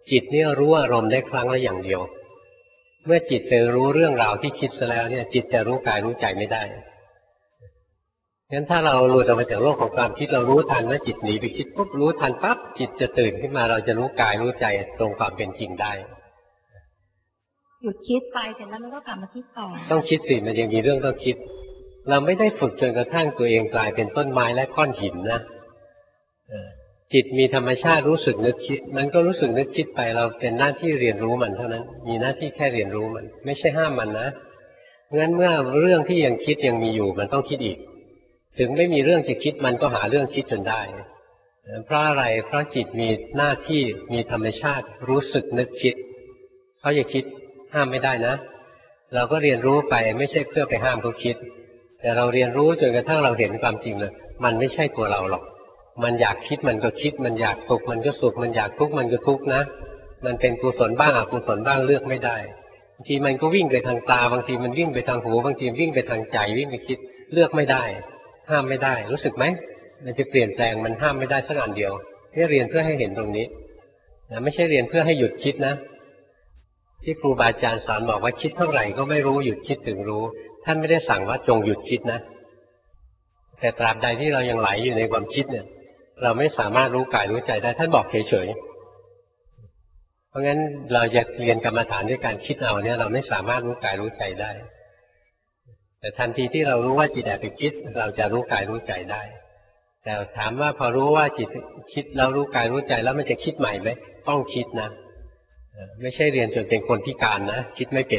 จิตเนี่ยรู้อารมณ์ได้ครั้งละอย่างเดียวเมื่อจิตไปรู้เรื่องราวที่คิดซะแล้วเนี่ยจิตจะรู้กายรู้ใจไม่ได้งั้นถ้าเราหลุดออกมาจากโลกของความคิดเรารู้ทันว่าจิตหนีไปคิดปุ๊บรู้ทันปั๊บจิตจะตื่นขึ้นมาเราจะรู้กายรู้ใจตรงความเป็นจริงได้หยุดคิดไปเสร็จแล้วมันก็กลับมาคิดต่อต้องคิดสิมันยังมีเรื่องต้องคิดเราไม่ได้ฝึกจนกระทั่งตัวเองกลายเป็นต้นไม้และก้อนหินนะจิตมีธรรมชาติรู้สึกนึกคิดมันก็รู้สึกนึกคิดไปเราเป็นหน้าที่เรียนรู้มันเท่านั้นมีหน้าที่แค่เรียนรู้มันไม่ใช่ห้ามมันนะงั้นเมื่อเรื่องที่ยังคิดยังมีอยู่มันต้องคิดอีกถึงไม่มีเรื่องจะคิดมันก็หาเรื่องคิดจนได้เพราะอะไรเพราะจิตมีหน้าที่มีธรรมชาติรู้สึกนึกคิดเขาจะคิดห้ามไม่ได้นะเราก็เรียนรู้ไปไม่ใช่เพื่อไปห้ามเขาคิดแต่เราเรียนรู้จนกระทั่งเราเห็นความจริงเลยมันไม่ใช่ตัวเราหรอกมันอยากคิดมันก็คิดมันอยากสุขมันก็สุขมันอยากทุกข์มันก็ทุกข์นะมันเป็นกุศลบ้างอกุศลบ้างเลือกไม่ได้บางทีมันก็วิ่งไปทางตาบางทีมันวิ่งไปทางหูบางทีวิ่งไปทางใจวิ่งไปคิดเลือกไม่ได้ห้ามไม่ได้รู้สึกไหมมันจะเปลี่ยนแปลงมันห้ามไม่ได้สักอันเดียวนี่เรียนเพื่อให้เห็นตรงนี้นะไม่ใช่เรียนเพื่อให้หยุดคิดนะที่ครูบาอาจารย์สอนบอกว่าคิดเท่าไหร่ก็ไม่รู้หยุดคิดถึงรู้ท่านไม่ได้สั่งว่าจงหยุดคิดนะแต่ตราบใดที่เรายังไหลอยู่ในความคิดเนี่ยเราไม่สามารถรู้กายรู้ใจได้ท่านบอกเฉยๆเพราะงั้นเราจะเรียนกรรมฐานด้วยการคิดเอาเนี่ยเราไม่สามารถรู้กายรู้ใจได้แต่ทันทีที่เรารู้ว่าจิตแอบไปคิดเราจะรู้กายรู้ใจได้แต่ถามว่าพอรู้ว่าจิตคิดแล้วรู้กายรู้ใจแล้วมันจะคิดใหม่ไหมต้องคิดนะไม่ใช่เรียนจนเป็นคนพิการนะคิดไม่เป็น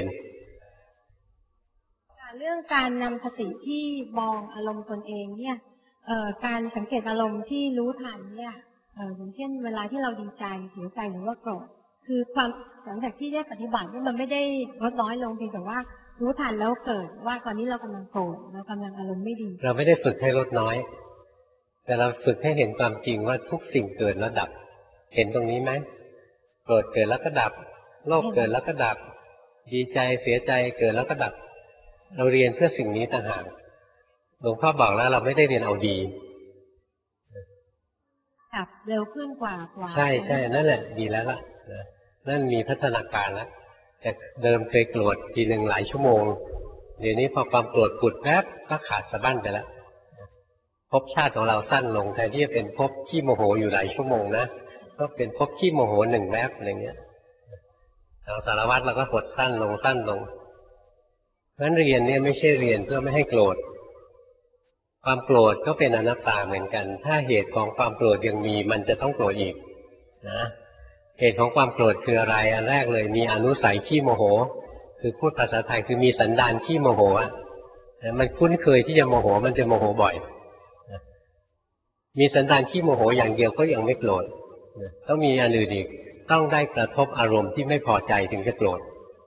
เรื่องการนำสติที่มองอารมณ์ตนเองเนี่ยการสังเกตอารมณ์ที่รู้ทันเนี่ยอย่างเช่นเวลาที่เราดีใจเสียใจหรือว่าโกรธคือความหลังจากที่ได้ปฏิบัติเนี่ยมันไม่ได้ลดน้อยลงเพียงแต่ว่ารู้ทันแล้วเกิดว่าตอนนี้เรากำลังโกรธเรากำลังอารมณ์ไม่ดีเราไม่ได้ฝึกให้ลดน้อยแต่เราฝึกให้เห็นความจริงว่าทุกสิ่งเกิดแล้วดับเห็นตรงนี้ไหมโกรธเกิดแล้วก็ดับโลภเกิดแล้วก็ดับดีใจเสียใจเกิดแล้วก็ดับเราเรียนเพื่อสิ่งนี้ต่างหากหลวงพ่อบอกแล้วเราไม่ได้เรียนเอาดีดับเร็วขึ้นกว่าใช่ใช่นั่นแหละดีแล้วล่ะนั่นมีพัฒนาการแล้วแต่เดิมเคยโกรธทีหนึ่งหลายชั่วโมงเดี๋ยวนี้พอความโกรธปุดแป๊บก็ขาดสะบั้นไปแล้วภพชาติของเราสั้นลงแทนที่จะเป็นภพขี้โมโหอยู่หลายชั่วโมงนะก็เป็นภพขี้โมโหหนึ่งแป๊บอะไรเงี้ยสารวัตรเราก็หดสั้นลงสั้นลงเพราะฉะนั้นเรียนเนี่ยไม่ใช่เรียนเพื่อไม่ให้โกรธความโกรธก็เป็นอนัตตาเหมือนกันถ้าเหตุของความโกรธยังมีมันจะต้องโกรธอีกนะเหตุของความโกรธคืออะไรอันแรกเลยมีอนุสัยขี้โมโหคือพูดภาษาไทยคือมีสันดานขี้โมโหอ่ะมันคุ้นเคยที่จะโมโหมันจะโมโหบ่อยมีสันดานขี้โมโหอย่างเดียวก็ยังไม่โกรธต้องมีอันอื่นอีกต้องได้กระทบอารมณ์ที่ไม่พอใจถึงจะโกรธ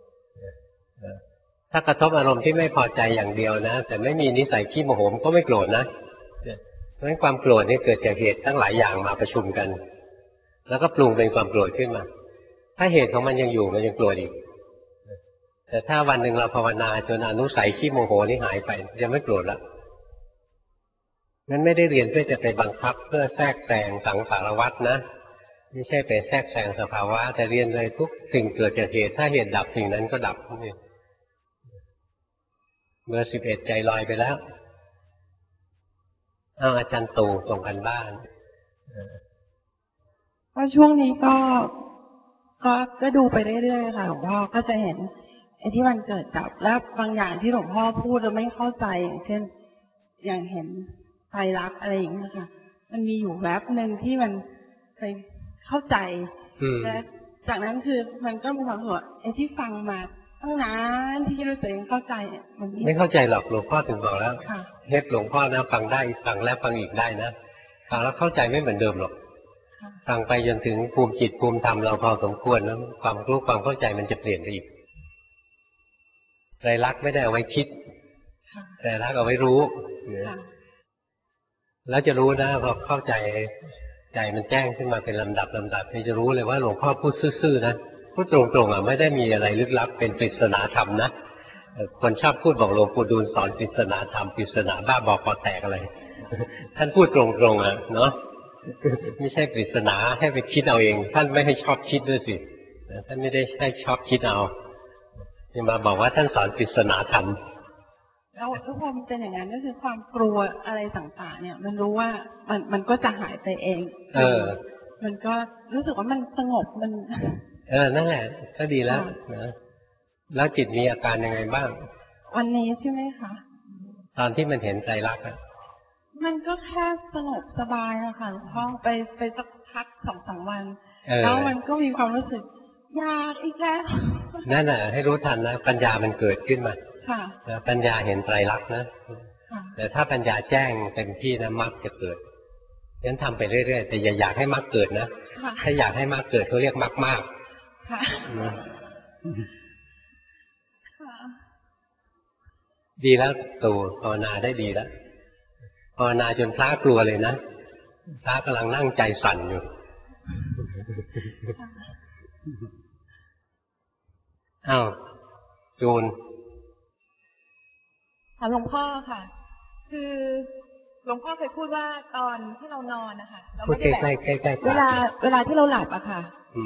ถ้ากระทบอารมณ์ที่ไม่พอใจอย่างเดียวนะแต่ไม่มีนิสัยขี้โมโหก็ไม่โกรธนะเพราะฉะนั้นความโกรธนี่เกิดจากเหตุตั้งหลายอย่างมาประชุมกันแล้วก็ปรุงเป็นความโกรธขึ้นมาถ้าเหตุของมันยังอยู่มันยังโกรธอีกแต่ถ้าวันหนึ่งเราภาวนาจนอนุสัยขี้โมโหนี่หายไปจะไม่โกรธแล้วงั้นไม่ได้เรียนเพื่อจะไปบังคับเพื่อแทรกแซงสังสารวัฏนะไม่ใช่ไปแทรกแซงสภาวะแต่เรียนเลยทุกสิ่งเกิดจากเหตุถ้าเหตุดับสิ่งนั้นก็ดับนี่เบอร์11ใจลอยไปแล้วอาจารย์ตู่ส่งกันบ้านก็ช่วงนี้ก็ดูไปเรื่อยๆค่ะหลวงพ่อก็จะเห็นไอ้ที่มันเกิดดับแล้วบางอย่างที่หลวงพ่อพูดเราไม่เข้าใจอย่างเช่นอย่างเห็นไตรลักษณ์อะไรอย่างเงี้ยค่ะมันมีอยู่แวบหนึ่งที่มันไปเข้าใจและจากนั้นคือมันก็มีความรู้สึกไอ้ที่ฟังมาตั้งนานที่เราตัวเองเข้าใจมันไม่เข้าใจหรอกหลวงพ่อถึงบอกแล้วเทปหลวงพ่อนะฟังได้ฟังแล้วฟังอีกได้นะฟังแล้วเข้าใจไม่เหมือนเดิมหรอกฟังไปจนถึงภูมิจิตภูมิธรรมเราพอสมควรแล้วความรู้ความเข้าใจมันจะเปลี่ยนไปอีกไตรลักษณ์ไม่ได้เอาไว้คิดไตรลักษณ์เอาไว้รู้แล้วจะรู้นะพอเข้าใจใจมันแจ้งขึ้นมาเป็นลำดับที่จะรู้เลยว่าหลวงพ่อพูดซื่อๆนะพูดตรงๆไม่ได้มีอะไรลึกลับเป็นปริศนาธรรมนะคนชอบพูดบอกหลวงปู่ดูลสอนปริศนาธรรมปริศนาบ้าบอคอแตกอะไรท่านพูดตรงๆเนาะไม่ใช่ปริศนาให้ไปคิดเอาเองท่านไม่ให้ชอบคิดด้วยสิท่านไม่ได้ให้ชอบคิดเอาจะมาบอกว่าท่านสอนปริศนาธรรมแล้วทุกคนเป็นอย่างนั้นก็คือความกลัวอะไรต่างๆเนี่ยมันรู้ว่ามันก็จะหายไปเองมันก็รู้สึกว่ามันสงบมันนั่นแหละก็ดีแล้วนะแล้วจิตมีอาการยังไงบ้างวันนี้ใช่ไหมคะตอนที่มันเห็นใจรักอะมันก็แค่สงบสบายอะค่ะหลวงพ่อไปสักพัก2-3 วันแล้วมันก็มีความรู้สึกอยากอีกแล้วนั่นแหละให้รู้ทันนะปัญญามันเกิดขึ้นมาปัญญาเห็นไตรลักษณ์นะแต่ถ้าปัญญาแจ้งเต็มที่นะมรรคจะเกิดฉะนั้นทำไปเรื่อยๆแต่อย่าอยากให้มรรคเกิดนะถ้าอยากให้มรรคเกิดเขาเรียกมรรคมากดีแล้วตู่ภาวนาได้ดีแล้วภาวนาจนพระกลัวเลยนะพระกำลังนั่งใจสั่นอยู่อ้าวจูนถามหลวงพ่อค่ะคือหลวงพ่อเคยพูดว่าตอนที่เรานอนนะคะเราไม่ได้แบบเวลาที่เราหลับอะค่ะ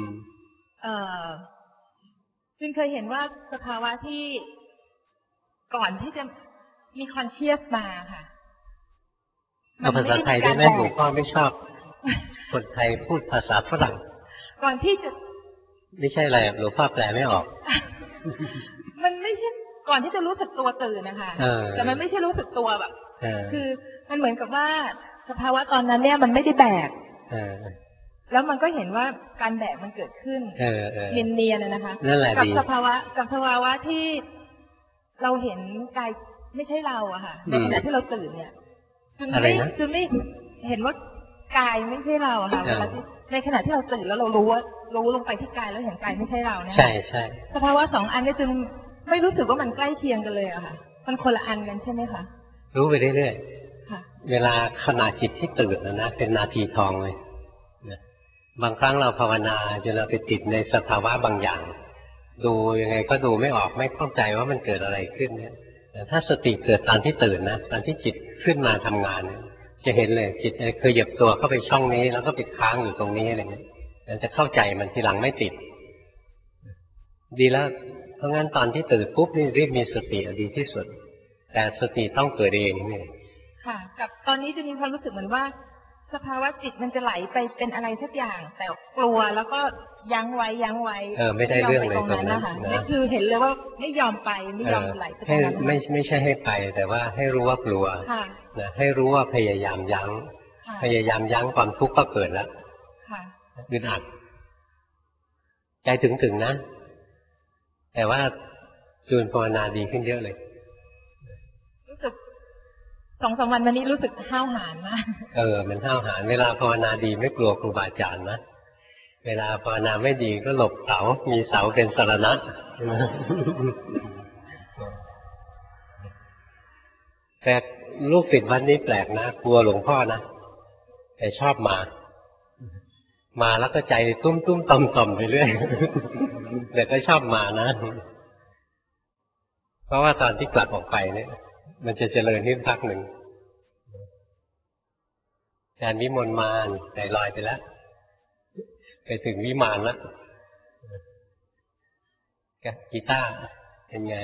จึงเคยเห็นว่าสภาวะที่ก่อนที่จะมีคอนเชียสมาค่ะเอาภาษาไทยได้ไหมหลวงพ่อไม่ชอบคนไทยพูดภาษาฝรั่งก่อนที่จะไม่ใช่อะไรหลวงพ่อแปลไม่ออกมันไม่ใช่ก่อนที่จะรู้สึกตัวตื่นนะคะแต่มันไม่ใช่รู้สึกตัวแบบคือมันเหมือนกับว่าสภาวะตอนนั้นเนี่ยมันไม่ได้แบกแล้วมันก็เห็นว่าการแบกมันเกิดขึ้นเนียนๆนะคะกับสภาวะที่เราเห็นกายไม่ใช่เราอะค่ะในขณะที่เราตื่นเนี่ยจึงไม่เห็นว่ากายไม่ใช่เราอะค่ะในขณะที่เราตื่นแล้วเรารู้ลงไปที่กายแล้วเห็นกายไม่ใช่เราเนี่ยใช่สภาวะ2 อันนี้จึงไม่รู้สึกว่ามันใกล้เคียงกันเลยอะค่ะมันคนละอันกันใช่ไหมคะรู้ไปเรื่อยๆเวลาขณะจิตที่ตื่นนะเป็นนาทีทองเลยบางครั้งเราภาวนาจนเราไปติดในสภาวะบางอย่างดูยังไงก็ดูไม่ออกไม่เข้าใจว่ามันเกิดอะไรขึ้นเนี่ยแต่ถ้าสติเกิดตอนที่ตื่นนะตอนที่จิตขึ้นมาทำงานจะเห็นเลยจิตเคยเหยียบตัวเข้าไปช่องนี้แล้วก็ไปค้างอยู่ตรงนี้อะไรเงี้ยแล้วจะเข้าใจมันทีหลังไม่ติดดีแล้วเพราะงั้นตอนที่ตื่นปุ๊บนี่รีบมีสติดีที่สุดแต่สติต้องเกิดเองนี่ค่ะกับตอนนี้จะมีความรู้สึกเหมือนว่าสภาวะจิตมันจะไหลไปเป็นอะไรสักอย่างแต่กลัวแล้วก็ยั้งไว้ไม่ได้เรื่องเลยตรงนั้นนะคะนี่คือเห็นเลยว่าไม่ยอมไปไม่ยอมไหลไปตรงนั้นไม่ใช่ให้ไปแต่ว่าให้รู้ว่ากลัวนะให้รู้ว่าพยายามยั้งพยายามยั้งความทุกข์ก็เกิดแล้วอึดอัดใจถึงนะแต่ว่าจูนภาวนาดีขึ้นเยอะเลยรู้สึก2-3 วันวันนี้รู้สึกห้าวหาญมากมันห้าวหาญเวลาภาวนาดีไม่กลัวครูบาอาจารย์นะเวลาภาวนาไม่ดีก็หลบเสามีเสาเป็นสรณะแต่ลูกศิษย์วัดนี้แปลกนะกลัวหลวงพ่อนะแต่ชอบมาแล้วก็ใจตุ้มๆต่อมๆไปเรื่อยแต่ก็ชอบมานะเพราะว่าตอนที่กลับออกไปเนี่ยมันจะเจริญขึ้นพักหนึ่งการวิมลมานใจลอยไปแล้วไปถึงวิมานแล้วกีตาร์เป็นไง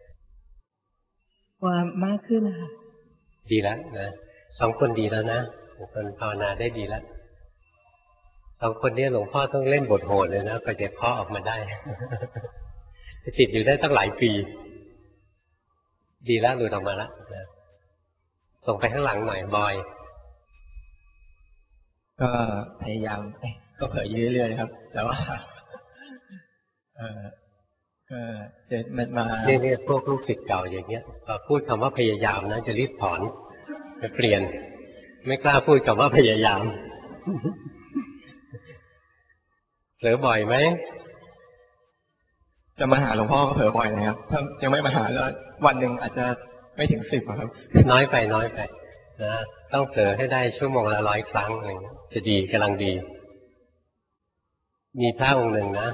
ว่ามากขึ้นนะคะดีแล้วนะ2 คนดีแล้วนะคนภาวนาได้ดีแล้ว2 คนนี้หลวงพ่อต้องเล่นบทโหดเลยนะก็จะเคาะออกมาได้ติดอยู่ได้ตั้งหลายปีดีแล้วหลุดออกมาแล้วนะส่งไปข้างหลังหน่อยบอยก็พยายามก็เผยเรื่อยๆครับแต่ว่าก็จะมันมาเนี่ยพวกลูกศิษย์เก่าอย่างเงี้ยพอพูดคำว่าพยายามนะจะรีบถอนจะเปลี่ยนไม่กล้าพูดคำว่าพยายามเผลอบ่อยไหมจะมาหาหลวงพ่อก็เผลอบ่อยนะครับถ้ายังไม่มาหาแล้ววันหนึ่งอาจจะไม่ถึง10ครับน้อยไปนะต้องเผลอให้ได้ชั่วโมงละ100 ครั้งอะไรจะดีกำลังดีมีพระองค์หนึ่งนะ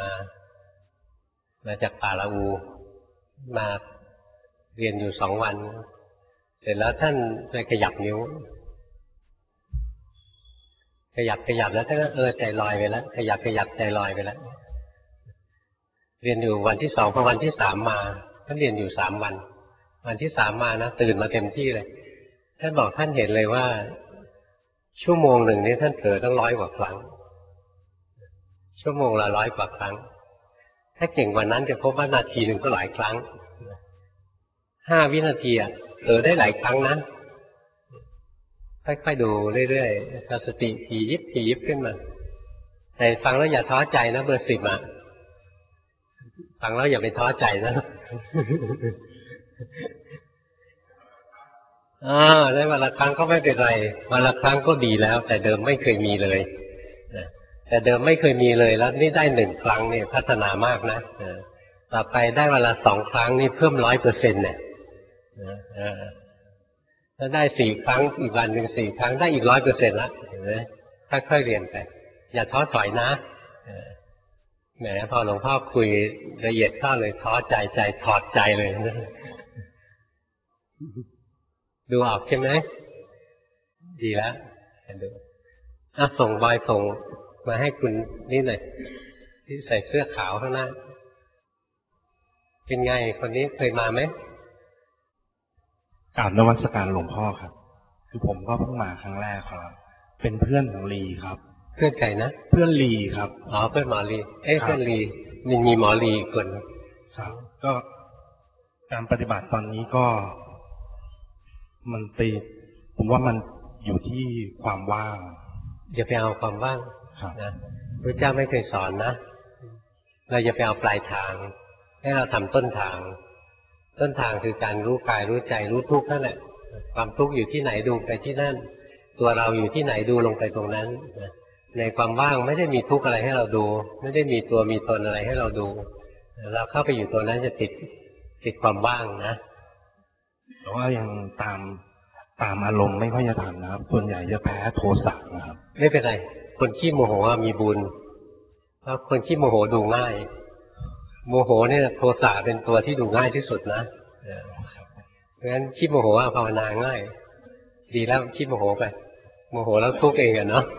มาจากป่าละอูมาเรียนอยู่2 วันเสร็จแล้วท่านไปขยับนิ้วขยับแล้วท่านก็ใจลอยไปแล้วขยับใจลอยไปแล้วเรียนอยู่วันที่2พอวันที่3มาท่านเรียนอยู่3วันวันที่3มานะตื่นมาเต็มที่เลยท่านบอกท่านเห็นเลยว่าชั่วโมงหนึ่งนี้ท่านเผลอตั้ง100 กว่าครั้งชั่วโมงละ100 กว่าครั้งถ้าเก่งกว่านั้นจะพบว่านาทีหนึ่งก็หลายครั้ง5 วินาทีเผลอได้หลายครั้งนะค่อยๆดูเรื่อยๆสติถี่ยิบขึ้นมาแต่ฟังแล้วอย่าท้อใจนะเบอร์10ฟังแล้วอย่าไปท้อใจนะได้วันละครั้งก็ไม่เป็นไรวันละครั้งก็ดีแล้วแต่เดิมไม่เคยมีเลยแต่เดิมไม่เคยมีเลยแล้วนี่ได้1 ครั้งเนี่ยพัฒนามากนะต่อไปได้วันละ2 ครั้งนี่เพิ่ม 100% เนี่ยถ้าได้4 ครั้งอีกวันหนึ่ง4 ครั้งได้อีก 100% ละเห็นไหมค่อยๆเรียนไปอย่าท้อถอยนะแหมพอหลวงพ่อคุยละเอียดเข้าเลยท้อใจถอดใจเลยดูออกใช่ไหมดีแล้วดูส่งบอยส่งมาให้คุณนี่หน่อยที่ใส่เสื้อขาวข้างหน้าเป็นไงคนนี้เคยมาไหมกราบนมัสการหลวงพ่อครับคือผมก็เพิ่งมาครั้งแรกครับเป็นเพื่อนของลีครับเพื่อนใครนะเพื่อนลีครับเพื่อนหมอลีเพื่อนลีมีหมอลีอีกคนครับก็การปฏิบัติตอนนี้ก็มันผมว่ามันอยู่ที่ความว่างอย่าไปเอาความว่างนะพระเจ้าไม่เคยสอนนะเราอย่าไปเอาปลายทางให้เราทำต้นทางคือการรู้กายรู้ใจรู้ทุกข์นั่นแหละความทุกข์อยู่ที่ไหนดูไปที่นั่นตัวเราอยู่ที่ไหนดูลงไปตรงนั้นในความว่างไม่ได้มีทุกข์อะไรให้เราดูไม่ได้มีตัวมีตนอะไรให้เราดูเราเข้าไปอยู่ตัวนั้นจะติดความว่างนะแต่ว่ายังตามอารมณ์ไม่ค่อยจะทันนะครับส่วนใหญ่จะแพ้โทสะนะครับไม่เป็นไรคนขี้โมโหมีบุญเพราะคนขี้โมโหดูง่ายโมโหเนี่ยโทสะเป็นตัวที่ดูง่ายที่สุดนะเพราะฉะนั้นขี้โมโหภาวนาง่ายดีแล้วขี้โมโหไปโมโหแล้วทุกข์เองเนาะ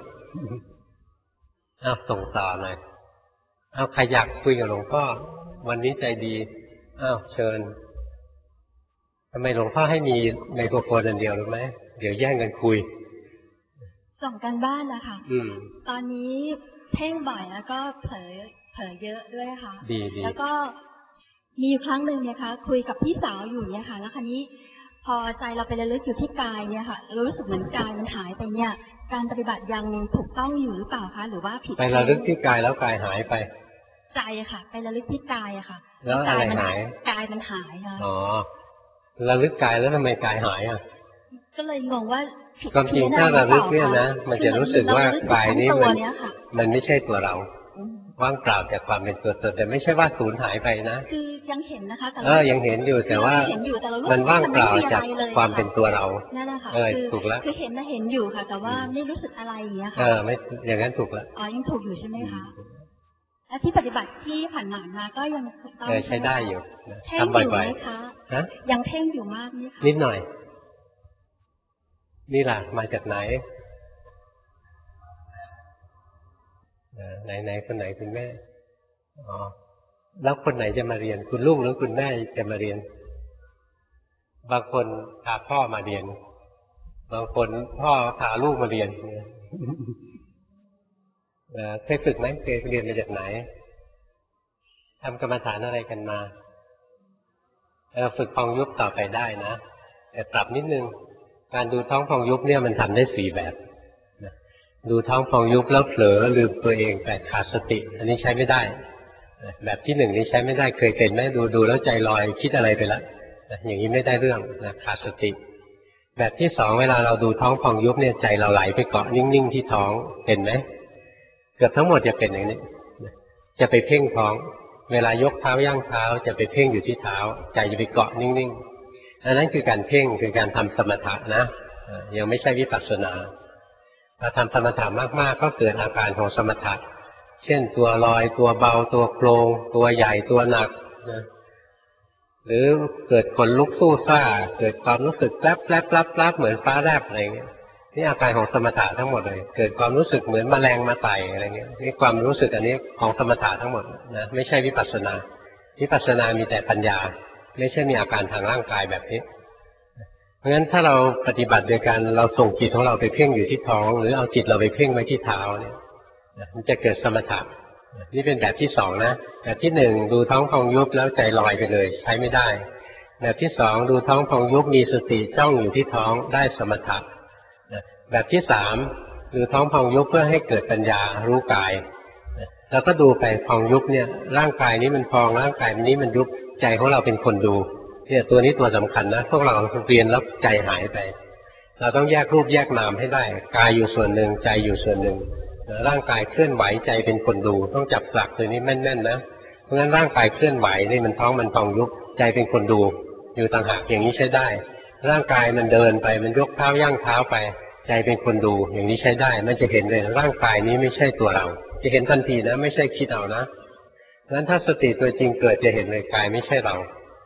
ส่งต่อหน่อยใครอยากคุยกับหลวงพ่อวันนี้ใจดีเชิญทำไมหลวงพ่อให้มีไมโครโฟนอันเดียวรู้ไหมเดี๋ยวแย่งกันคุยส่งกันบ้านนะคะตอนนี้เพ่งบ่อยแล้วก็เผลอเยอะด้วยค่ะดีแล้วก็มีครั้งหนึ่งเนี่ยค่ะคุยกับพี่สาวอยู่เนี่ยค่ะแล้วคราวนี้พอใจเราไประลึกอยู่ที่กายเนี่ยค่ะรู้สึกเหมือนกายมันหายไปเนี่ยการปฏิบัติยังถูกต้องอยู่หรือเปล่าคะหรือว่าผิดไประลึกที่กายแล้วกายหายไปใจค่ะไประลึกที่กายค่ะแล้วอะไรหายกายมันหายค่ะระลึกกายแล้วทำไมกายหายก็เลยงงว่าความจริงถ้าระลึกเนี่ยนะมันจะรู้สึกว่ากายนี้มันไม่ใช่ตัวเราว่างเปล่าจากความเป็นตัวตนแต่ไม่ใช่ว่าสูญหายไปนะคือยังเห็นนะคะแต่ยังเห็นอยู่แต่ว่ามันว่างเปล่าจากความเป็นตัวเรานั่นแหละค่ะถูกแล้วคือเห็นนะเห็นอยู่ค่ะแต่ว่าไม่รู้สึกอะไรอย่างเงี้ยค่ะไม่อย่างนั้นถูกแล้วยังถูกอยู่ใช่ไหมคะและที่ปฏิบัติที่ผ่านมาก็ยังต้องใช้ได้อยู่ทำบ่อยๆคะยังเพ่งอยู่มากไหมคะนิดหน่อยนี่ล่ะมาจากไหนไหนคนไหนคุณแม่แล้วคนไหนจะมาเรียนคุณลูกหรือคุณแม่จะมาเรียนบางคนพาพ่อมาเรียนบางคนพ่อพาลูกมาเรียนเคยฝึกไหมเคยเรียนมาจากไหนทำกรรมฐานอะไรกันมาฝึกพองยุบต่อไปได้นะแต่ปรับนิดนึงการดูท้องพองยุบเนี่ยมันทำได้4 แบบดูท้องพองยุบแล้วเผลอลืมตัวเองไปขาดสติอันนี้ใช้ไม่ได้แบบที่1นี้ใช้ไม่ได้เคยเป็นไหมดูแล้วใจลอยคิดอะไรไปแล้วอย่างนี้ไม่ได้เรื่องขาดสติแบบที่2เวลาเราดูท้องพองยุบเนี่ยใจเราไหลไปเกาะนิ่งๆที่ท้องเป็นไหมเกือบทั้งหมดจะเป็นอย่างนี้จะไปเพ่งท้องเวลายกเท้าย่างเท้าจะไปเพ่งอยู่ที่เท้าใจจะไปเกาะนิ่งๆอันนั้นคือการเพ่งคือการทำสมถะนะยังไม่ใช่วิปัสสนาถ้าทำสมถะมากๆก็เกิดอาการของสมถะเช่นตัวลอยตัวเบาตัวโครงตัวใหญ่ตัวหนักนะหรือเกิดขนลุกสู้ซ่าเกิดความรู้สึกแป๊บเหมือนฟ้าแลบอะไรเงี้ยนี่อาการของสมถะทั้งหมดเลยเกิดความรู้สึกเหมือนแมลงมาไต่อะไรเงี้ยนี่ความรู้สึกอันนี้ของสมถะทั้งหมดนะไม่ใช่วิปัสสนาวิปัสสนามีแต่ปัญญาไม่ใช่มีอาการทางร่างกายแบบนี้เพราะฉะนั้นถ้าเราปฏิบัติโดยการเราส่งจิตของเราไปเพ่งอยู่ที่ท้องหรือเอาจิตเราไปเพ่งไว้ที่เท้าเนี่ยมันจะเกิดสมถะนี่เป็นแบบที่สองนะแบบที่หนึ่งดูท้องพองยุบแล้วใจลอยไปเลยใช้ไม่ได้แบบที่สองดูท้องพองยุบมีสติจ้องอยู่ที่ท้องได้สมถะแบบที่สามดูท้องพองยุบเพื่อให้เกิดปัญญารู้กายแล้วก็ดูไปพองยุบเนี่ยร่างกายนี้มันพองร่างกายนี้มันยุบใจของเราเป็นคนดูเนี่ยตัวนี้ตัวสำคัญนะพวกเราเรียนแล้วใจหายไปเราต้องแยกรูปแยกนามให้ได้กายอยู่ส่วนหนึ่งใจอยู่ส่วนหนึ่งร่างกายเคลื่อนไหวใจเป็นคนดูต้องจับหลักตัวนี้แม่นๆนะเพราะงั้นร่างกายเคลื่อนไหวนี่มันท้องมันพองยุบใจเป็นคนดูอยู่ต่างหากอย่างนี้ใช้ได้ร่างกายมันเดินไปมันยกเท้าย่างเท้าไปใจเป็นคนดูอย่างนี้ใช้ได้มันจะเห็นเลยร่างกายนี้ไม่ใช่ตัวเราจะเห็นทันทีนะไม่ใช่คิดเอานะงั้นถ้าสติตัวจริงเกิดจะเห็นเลยกายไม่ใช่เรา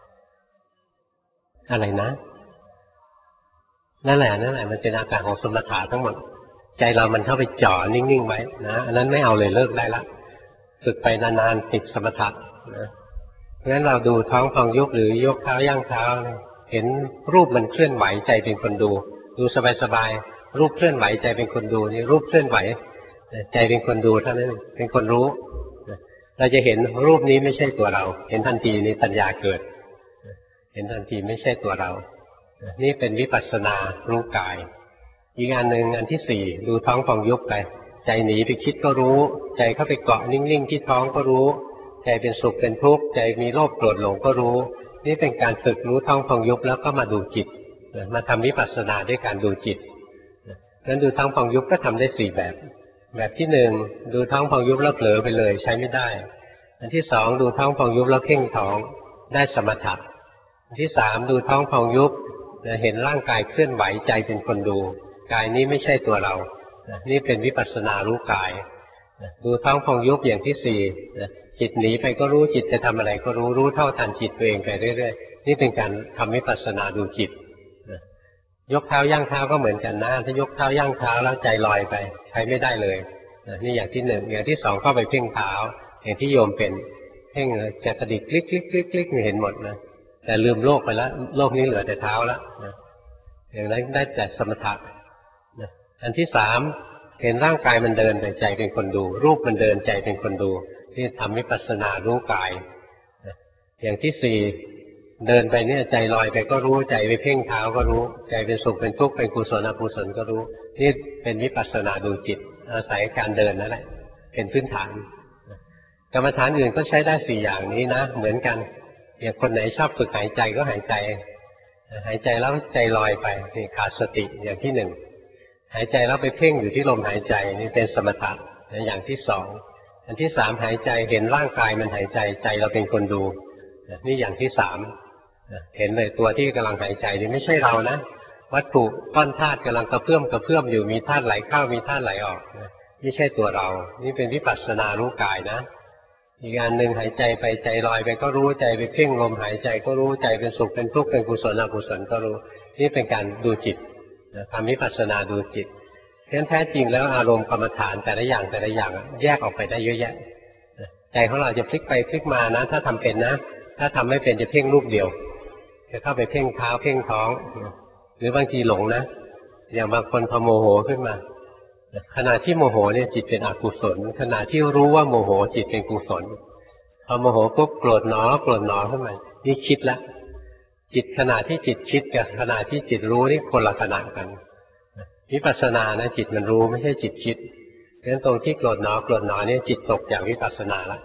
อะไรนะนั่นแหละมันเป็นอาการของสมถะทั้งหมดใจเรามันเข้าไปจ่อนิ่งๆไว้นะอันนั้นไม่เอาเลยเลิกได้ละฝึกไปนานๆติดสมถะนะเพราะฉะนั้นเราดูท้องพองยุบหรือยกเท้าย่างเท้าเห็นรูปมันเคลื่อนไหวใจเป็นคนดูดูสบายๆรูปเคลื่อนไหวใจเป็นคนดูนี่รูปเคลื่อนไหวใจเป็นคนดูเท่านั้นเป็นคนรู้เราจะเห็นรูปนี้ไม่ใช่ตัวเราเห็นทันทีนี่ปัญญาเกิดเห็นทันทีไม่ใช่ตัวเรานี่เป็นวิปัสสนารู้กายอีกอันหนึ่งอันที่สี่ดูท้องพองยุบไปใจหนีไปคิดก็รู้ใจเข้าไปเกาะนิ่งๆที่ท้องก็รู้ใจเป็นสุขเป็นทุกข์ใจมีโลภโกรธหลงก็รู้นี่เป็นการฝึกรู้ท้องพองยุบแล้วก็มาดูจิตมาทำวิปัสสนาด้วยการดูจิตนั้นดูท้องพองยุบก็ทำได้สี่แบบแบบที่หนึ่งดูท้องพองยุบแล้วเผลอไปเลยใช้ไม่ได้อันที่สองดูท้องพองยุบแล้วเพ่งท้องได้สมถะอันที่สามดูท้องพองยุบเห็นร่างกายเคลื่อนไหวใจเป็นคนดูกายนี้ไม่ใช่ตัวเรานี่เป็นวิปัสสนารู้กายดูท้องพองยุบอย่างที่สี่จิตหนีไปก็รู้จิตจะทำอะไรก็รู้เท่าทันจิตตัวเองไปเรื่อยๆนี่เป็นการทำวิปัสสนาดูจิตยกเท้าย่างเท้าก็เหมือนกันนะถ้ายกเท้าย่างเท้าแล้วใจลอยไปใช้ไม่ได้เลยนี่อย่างที่หนึ่งอย่างที่สองก็ไปเพ่งเท้าอย่างที่โยมเป็นเพ่งจะกระดิกคลิกคลิกคลิกคลิกเห็นหมดนะแต่ลืมโลกไปแล้วโลกนี้เหลือแต่เท้าแล้วอย่างนั้นได้แต่สมถะอันที่สามเห็นร่างกายมันเดินแต่ใจเป็นคนดูรูปมันเดินใจเป็นคนดูที่ทำวิปัสสนารู้กายอย่างที่สี่เดินไปเนี่ยใจลอยไปก็รู้ใจไปเพ่งเท้าก็รู้ใจเป็นสุขเป็นทุกข์เป็นกุศลอกุศลก็รู้นี่เป็นวิปัสสนาดูจิตอาศัยการเดินนั่นแหละเป็นพื้นฐานกรรมฐานอื่นก็ใช้ได้สี่อย่างนี้นะเหมือนกันอย่างคนไหนชอบฝึกหายใจก็หายใจแล้วใจลอยไปนี่ขาดสติอย่างที่หนึ่งหายใจแล้วไปเพ่งอยู่ที่ลมหายใจนี่เป็นสมถะอย่างที่สองอันที่สามหายใจเห็นร่างกายมันหายใจใจเราเป็นคนดูนี่อย่างที่สามเห็นเลยตัวที่กำลังหายใจนี่ไม่ใช่เรานะวัตถุก้อนธาตุกำลังกระเพื่อมอยู่มีธาตุไหลเข้ามีธาตุไหลออกไม่ใช่ตัวเรานี่เป็นวิปัสสนารู้กายนะอีกอันหนึ่งหายใจไปใจลอยไปก็รู้ใจไปเพ่งลมหายใจก็รู้ใจเป็นสุขเป็นทุกข์เป็นกุศลอกุศลก็รู้นี่เป็นการดูจิตทำวิปัสสนาดูจิตเพราะฉะนั้นแท้จริงแล้วอารมณ์กรรมฐานแต่ละอย่างแยกออกไปได้เยอะแยะใจของเราจะพลิกไปพลิกมานะถ้าทำเป็นนะถ้าทำไม่เป็นจะเพ่งรูปเดียวจะเข้าไปเพ่งเท้าเพ่งท้องหรือบางทีหลงนะอย่างบางคนพอโมโหขึ้นมาขณะที่โมโหเนี่ยจิตเป็นอกุศลขณะที่รู้ว่าโมโหจิตเป็นกุศลพอโมโหปุ๊บโกรธหนอขึ้นมานี่คิดแล้วจิตขณะที่จิตคิดกับขณะที่จิตรู้นี่คนละขณะกันวิปัสสนานะจิตมันรู้ไม่ใช่จิตคิดเพราะฉะนั้นตรงที่โกรธหนอเนี่ยจิตตกจากวิปัสสนาแล้ว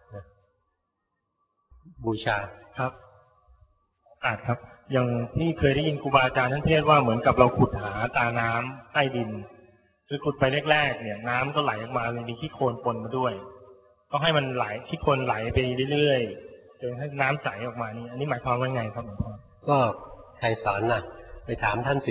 บูชาครับครับอย่างที่เคยได้ยินครูบาอาจารย์ท่านเทศว่าเหมือนกับเราขุดหาตาน้ำใต้ดินคือขุดไปแรกๆเนี่ยน้ำก็ไหลออกมามีขี้โคลนปนมาด้วยต้องให้มันไหลขี้โคลนไหลไปเรื่อยๆจนให้น้ำใสออกมานี่อันนี้หมายความว่าไงครับหลวงพ่อก็ใครสอนน่ะไปถามท่านสิ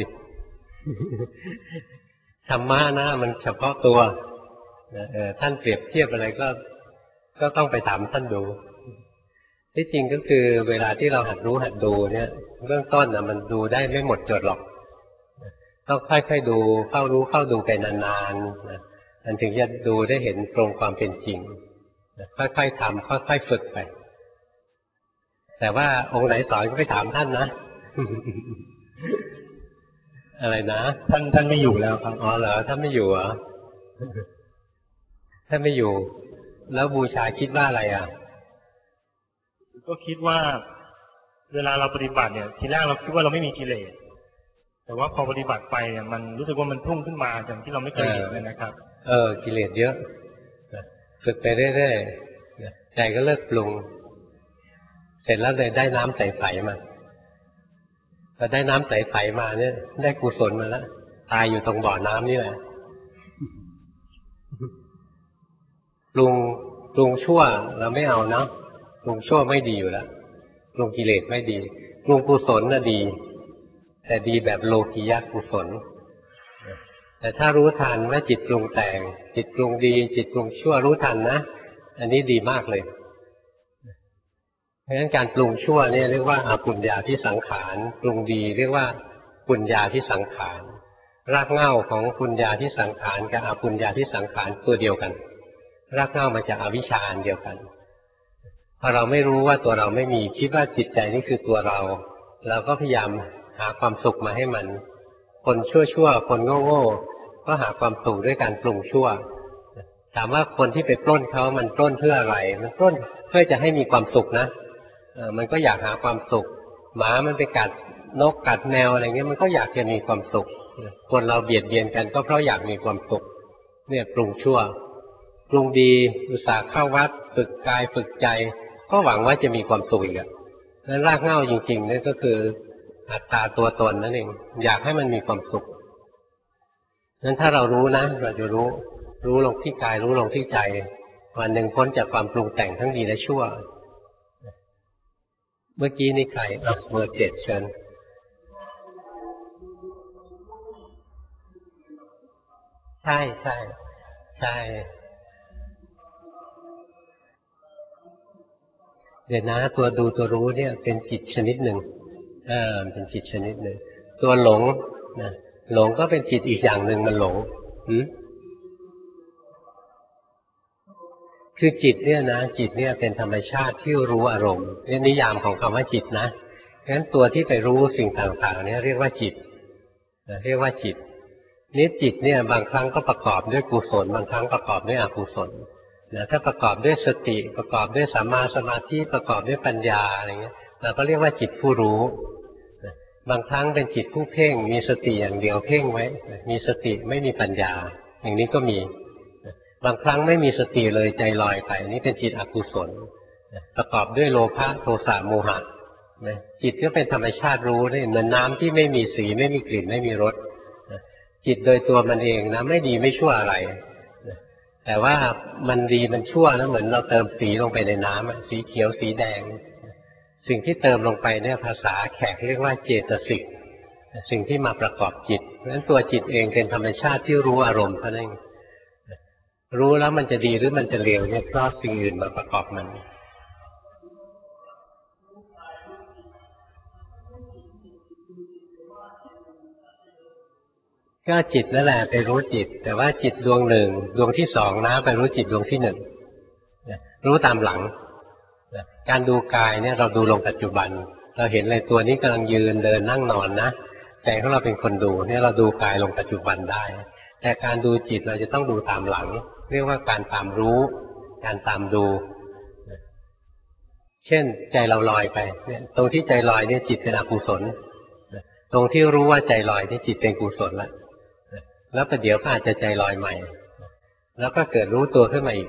ธรรมะนะมันเฉพาะตัวท่านเปรียบเทียบอะไรก็ต้องไปถามท่านดูที่จริงก็คือเวลาที่เราหัดรู้หัดดูเนี่ยเบื้องต้นมันดูได้ไม่หมดจดหรอกต้องค่อยๆดูเข้ารู้เข้าดูไปนานๆนะมันถึงจะดูได้เห็นตรงความเป็นจริงนะค่อยๆทำค่อยๆฝึกไปแต่ว่าองค์ไหนสอนก็ไปถามท่านนะ อะไรนะท่านไม่อยู่แล้วครับอ๋อเหรอท่านไม่อยู่เหรอ ท่านไม่อยู่แล้วบูชาคิดว่าอะไรอ่ะก็คิดว่าเวลาเราปฏิบัติเนี่ยทีแรกเราคิดว่าเราไม่มีกิเลสแต่ว่าพอปฏิบัติไปเนี่ยมันรู้สึกว่ามันพุ่งขึ้นมาอย่างที่เราไม่เคยเห็นเลยนะครับกิเลสเยอะฝึกไปเรื่อยๆใจก็เลิกปรุงเสร็จแล้วเลยได้น้ำใสๆมาพอได้น้ำใสๆมาเนี่ยได้กุศลมาแล้วตายอยู่ตรงบ่อน้ำนี่แหละปรุงชั่วเราไม่เอานะปรุงชั่วไม่ดีอยู่แล้วปรุงกิเลสไม่ดีปรุงกุศลน่ะดีแต่ดีแบบโลกียะกุศลแต่ถ้ารู้ทันว่าจิตปรุงแต่งจิตปรุงดีจิตปรุงชั่วรู้ทันนะอันนี้ดีมากเลยเพราะฉะนั้นการปรุงชั่วเนี่ยเรียกว่าอปุญญาภิสังขารปรุงดีเรียกว่าปุญญาภิสังขารรากเหง้าของปุญญาภิสังขารกับอปุญญาภิสังขารตัวเดียวกันรากเหง้ามาจากอวิชชาอันเดียวกันพอเราไม่รู้ว่าตัวเราไม่มีคิดว่าจิตใจนี่คือตัวเราเราก็พยายามหาความสุขมาให้มันคนชั่วๆคนโง่ๆก็หาความสุขด้วยการปรุงชั่วถามว่าคนที่ไปปล้นเขามันปล้นเพื่ออะไรมันปล้นเพื่อจะให้มีความสุขนะมันก็อยากหาความสุขหมามันไปกัดนกกัดแมวอะไรเงี้ยมันก็อยากจะมีความสุขคนเราเบียดเบียนกันก็เพราะอยากมีความสุขเนี่ยปรุงชั่วปรุงดีอุตส่าห์เข้าวัดฝึกกายฝึกใจก็หวังว่าจะมีความสุขอีกนั้นรากเหง้าจริงๆนั่นก็คืออัตตาตัวตนนั่นเองอยากให้มันมีความสุขนั้นถ้าเรารู้นะเราจะรู้ลงที่กายรู้ลงที่ใจวันหนึ่งพ้นจากความปรุงแต่งทั้งดีและชั่วเมื่อกี้นี่ใครเบอร์7เชิญใช่ใช่ใช่เดี๋ยวนะตัวดูตัวรู้เนี่ยเป็นจิตชนิดหนึ่งเป็นจิตชนิดหนึ่งตัวหลงนะหลงก็เป็นจิตอีกอย่างหนึ่งมันหลงคือจิตเนี่ยนะจิตเนี่ยเป็นธรรมชาติที่รู้อารมณ์นี่นิยามของคำว่าจิตนะงั้นตัวที่ไปรู้สิ่งต่างๆเนี่ยเรียกว่าจิตเรียกว่าจิตนี่จิตเนี่ยบางครั้งก็ประกอบด้วยกุศลบางครั้งประกอบด้วยอกุศลถ้าประกอบด้วยสติประกอบด้วยสัมมาสมาธิประกอบด้วยปัญญาอะไรเงี้ยเราก็เรียกว่าจิตผู้รู้บางครั้งเป็นจิตผู้เพ่งมีสติอย่างเดียวเพ่งไว้มีสติไม่มีปัญญาอย่างนี้ก็มีบางครั้งไม่มีสติเลยใจลอยไปนี่เป็นจิตอกุศลประกอบด้วยโลภะโทสะโมหะจิตก็เป็นธรรมชาติรู้ได้เหมือนน้ำที่ไม่มีสีไม่มีกลิ่นไม่มีรสจิตโดยตัวมันเองนะไม่ดีไม่ชั่วอะไรแต่ว่ามันดีมันชั่วนะเหมือนเราเติมสีลงไปในน้ำสีเขียวสีแดงสิ่งที่เติมลงไปเนี่ยภาษาแขกเรียกว่าเจตสิกสิ่งที่มาประกอบจิตเพราะฉะนั้นตัวจิตเองเป็นธรรมชาติที่รู้อารมณ์เท่านั้นรู้แล้วมันจะดีหรือมันจะเลวเนี่ยเพราะสิ่งอื่นมาประกอบมันก็จิตนั่นแหละไปรู้จิตแต่ว่าจิตดวงหนึ่งดวงที่สองนะไปรู้จิตดวงที่หนึ่งรู้ตามหลังการดูกายเนี่ยเราดูลงปัจจุบันเราเห็นเลยตัวนี้กำลังยืนเดินนั่งนอนนะใจของเราเป็นคนดูเนี่ยเราดูกายลงปัจจุบันได้แต่การดูจิตเราจะต้องดูตามหลังเรียกว่าการตามรู้การตามดูเช่นใจเราลอยไปเนี่ยตรงที่ใจลอยเนี่ยจิตเป็นอกุศลตรงที่รู้ว่าใจลอยนี่จิตเป็นกุศลแล้วประเดี๋ยวก็อาจจะใจลอยใหม่แล้วก็เกิดรู้ตัวขึ้นมาอีก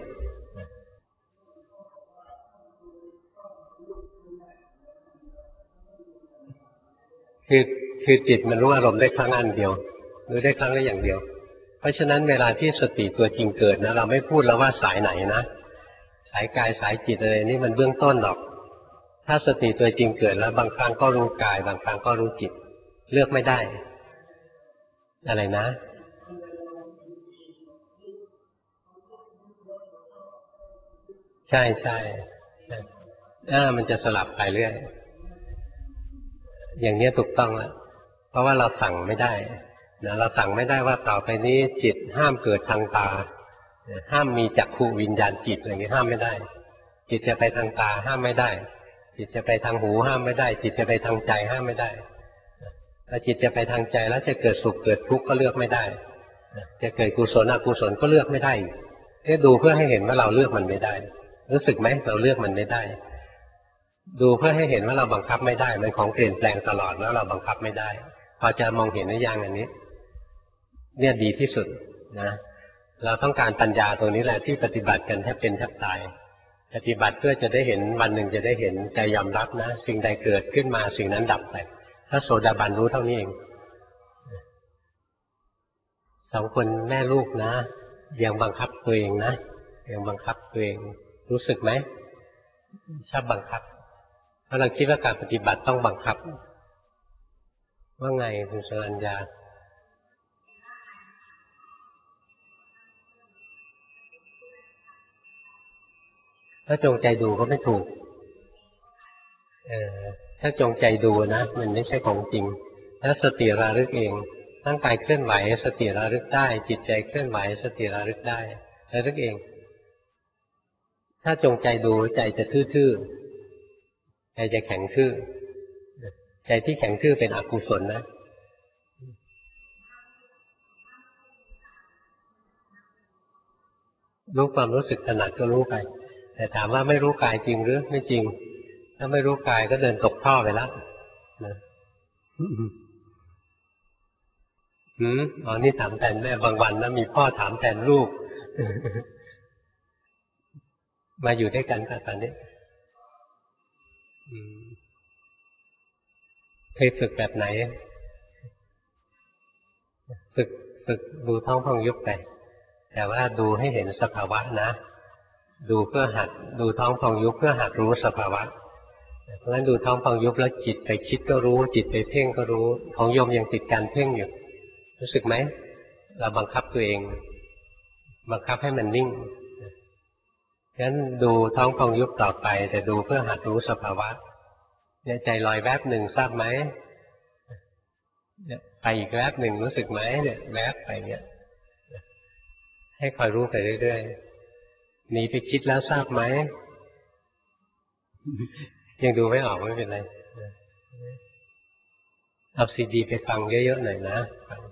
คือจิตมันรู้อารมณ์ได้ครั้งอันเดียวรู้ได้ครั้งละอย่างเดียวเพราะฉะนั้นเวลาที่สติตัวจริงเกิดนะเราไม่พูดแล้วว่าสายไหนนะสายกายสายจิตอะไรนี่มันเบื้องต้นหรอกถ้าสติตัวจริงเกิดแล้วบางครั้งก็รู้กายบางครั้งก็รู้จิตเลือกไม่ได้อะไรนะใช่ใช่มันจะสลับไปเรื่อยอย่างนี้ถูกต้องแล้วเพราะว่าเราสั่งไม่ได้นะเราสั่งไม่ได้ว่าต่อไปนี้จิตห้ามเกิดทางตาห้ามมีจักขุวิญญาณจิตอะไรนี้ห้ามไม่ได้จิตจะไปทางตาห้ามไม่ได้จิตจะไปทางหูห้ามไม่ได้จิตจะไปทางใจห้ามไม่ได้ถ้าจิตจะไปทางใจแล้วจะเกิดสุขเกิดทุกข์ก็เลือกไม่ได้จะเกิดกุศลอกุศลก็เลือกไม่ได้เนี่ยดูเพื่อให้เห็นว่าเราเลือกมันไม่ได้รู้สึกไหมเราเลือกมันไม่ได้ดูเพื่อให้เห็นว่าเราบังคับไม่ได้มันของเปลี่ยนแปลงตลอดแล้วเราบังคับไม่ได้พอจะมองเห็นในอย่างอันนี้เนี่ยดีที่สุดนะเราต้องการปัญญาตรงนี้แหละที่ปฏิบัติกันแทบเป็นแทบตายปฏิบัติเพื่อจะได้เห็นวันหนึ่งจะได้เห็นใจยอมรับนะสิ่งใดเกิดขึ้นมาสิ่งนั้นดับไปถ้าโสดาบันรู้เท่านี้เองสองคนแม่ลูกนะยังบังคับตัวเองนะยังบังคับตัวเองรู้สึกไหมชอบบังคับเพราะเราคิดว่าการปฏิบัติต้องบังคับว่าไงคุณสรัญญาถ้าจงใจดูก็ไม่ถูกถ้าจงใจดูนะมันไม่ใช่ของจริงถ้าสติระลึกเองร่างกายเคลื่อนไหวสติระลึกได้จิตใจเคลื่อนไหวสติระลึกได้ระลึกเองถ้าจงใจดูใจจะทื่อๆใจจะแข็งทื่อใจที่แข็งทื่อเป็นอกุศลนะรู้ความรู้สึกถนัดก็รู้ไปแต่ถามว่าไม่รู้กายจริงหรือไม่จริงถ้าไม่รู้กายก็เดินตกท่อไปแล้วนะอ๋อนี่ถามแทนแม่บางวันนะมีพ่อถามแทนลูก มาอยู่ด้วยกันค่ะตอนนี้เคยฝึกแบบไหนฝึกดูท้องพองยุบไปแต่ว่าดูให้เห็นสภาวะนะดูเพื่อหัดดูท้องพองยุบเพื่อหัดรู้สภาวะเพราะฉะนั้นดูท้องพองยุบแล้วจิตไปคิดก็รู้จิตไปเพ่งก็รู้ของโยมยังติดการเพ่งอยู่รู้สึกไหมเราบังคับตัวเองบังคับให้มันนิ่งงั้นดูท้องพองยุบต่อไปแต่ดูเพื่อหัดรู้สภาวะเนี่ยใจลอยแวบหนึ่งทราบไหมเนี่ยไปอีกแวบหนึ่งรู้สึกไหมเนี่ยแวบไปเนี่ยให้คอยรู้ไปเรื่อยๆหนีไปคิดแล้วทราบไหมยังดูไม่ออกไม่เป็นไรเอาซีดีไปฟังเยอะๆหน่อยนะ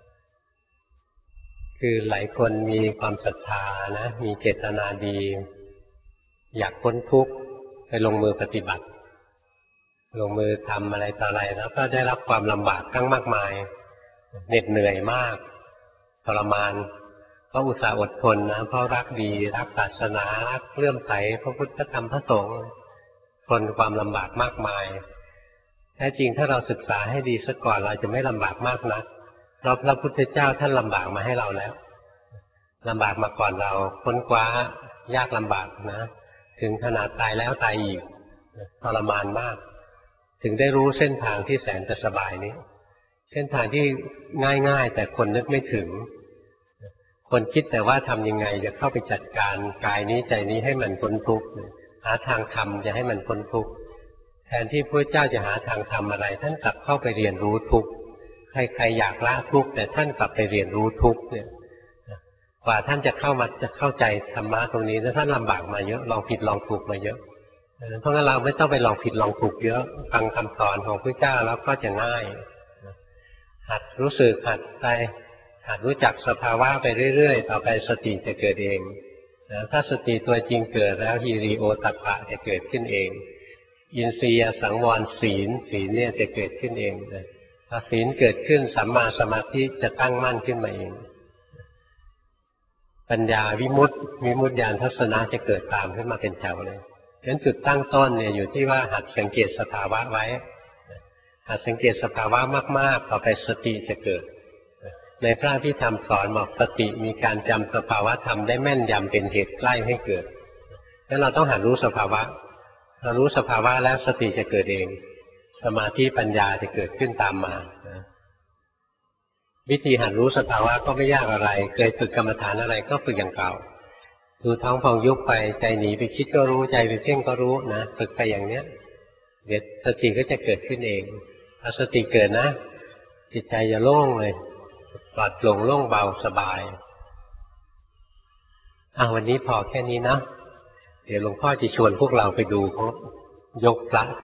คือหลายคนมีความศรัทธานะมีเจตนาดีอยากพ้นทุกข์ไปลงมือปฏิบัติลงมือทำอะไรต่ออะไรแล้วก็ได้รับความลำบากทั้งมากมายเหน็ดเหนื่อยมากทรมานก็อุตส่าห์อดทนนะเพราะรักดีรักศาสนารักเลื่อมใสพระพุทธธรรมพระสงฆ์ทนความลำบากมากมายแท้จริงถ้าเราศึกษาให้ดีซะก่อนเราจะไม่ลำบากมากนักเพราะพระพุทธเจ้าท่านลำบากมาให้เราแล้วลำบากมาก่อนเราค้นคว้ายากลำบากนะถึงขนาดตายแล้วตายอีกทรมานมากถึงได้รู้เส้นทางที่แสนจะสบายนี้เส้นทางที่ง่ายๆแต่คนนึกไม่ถึงคนคิดแต่ว่าทำยังไงจะเข้าไปจัดการกายนี้ใจนี้ให้มันพ้นทุกข์หาทางทำจะให้มันพ้นทุกข์แทนที่พระเจ้าจะหาทางทำอะไรท่านกลับเข้าไปเรียนรู้ทุกข์ใครๆอยากละทุกข์แต่ท่านกลับไปเรียนรู้ทุกข์เนี่ยกว่าท่านจะเข้าใจธรรมะตรงนี้แล้วท่านลำบากมาเยอะลองผิดลองถูกมาเยอะเพราะงั้นเราไม่ต้องไปลองผิดลองถูกเยอะฟังคำสอนของพระเจ้าแล้วก็จะง่ายหัดรู้สึกหัดไปหัดรู้จักสภาวะไปเรื่อยๆต่อไปสติจะเกิดเองถ้าสติตัวจริงเกิดแล้วฮีริโอตัปปะจะเกิดขึ้นเองอินทรียสังวรศีลเนี่ยจะเกิดขึ้นเองถ้าศีลเกิดขึ้นสัมมาสมาธิจะตั้งมั่นขึ้นมาเองปัญญาวิมุตติญาณทัศนะจะเกิดตามขึ้นมาเป็นแถวเลยฉะนั้นจุดตั้งต้นเนี่ยอยู่ที่ว่าหัดสังเกตสภาวะไว้หัดสังเกตสภาวะมากๆต่อไปสติจะเกิดในพระพิธรรมสอนบอกสติมีการจำสภาวะธรรมได้แม่นยำเป็นเหตุใกล้ให้เกิดแล้วเราต้องหัดรู้สภาวะเรารู้สภาวะแล้วสติจะเกิดเองสมาธิปัญญาจะเกิดขึ้นตามมาวิธีหัดรู้สภาวะก็ไม่ยากอะไรเคยฝึกกรรมฐานอะไรก็ฝึกอย่างเก่าดูท้องพองยุบไปใจหนีไปคิดก็รู้ใจไปเพ่งก็รู้นะฝึกไปอย่างเนี้ยเดี๋ยวสติก็จะเกิดขึ้นเองถ้าสติเกิดนะจิตใจจะโล่งเลยปลอดโปร่งโล่งเบาสบายวันนี้พอแค่นี้นะเดี๋ยวหลวงพ่อจะชวนพวกเราไปดูเขายกพระ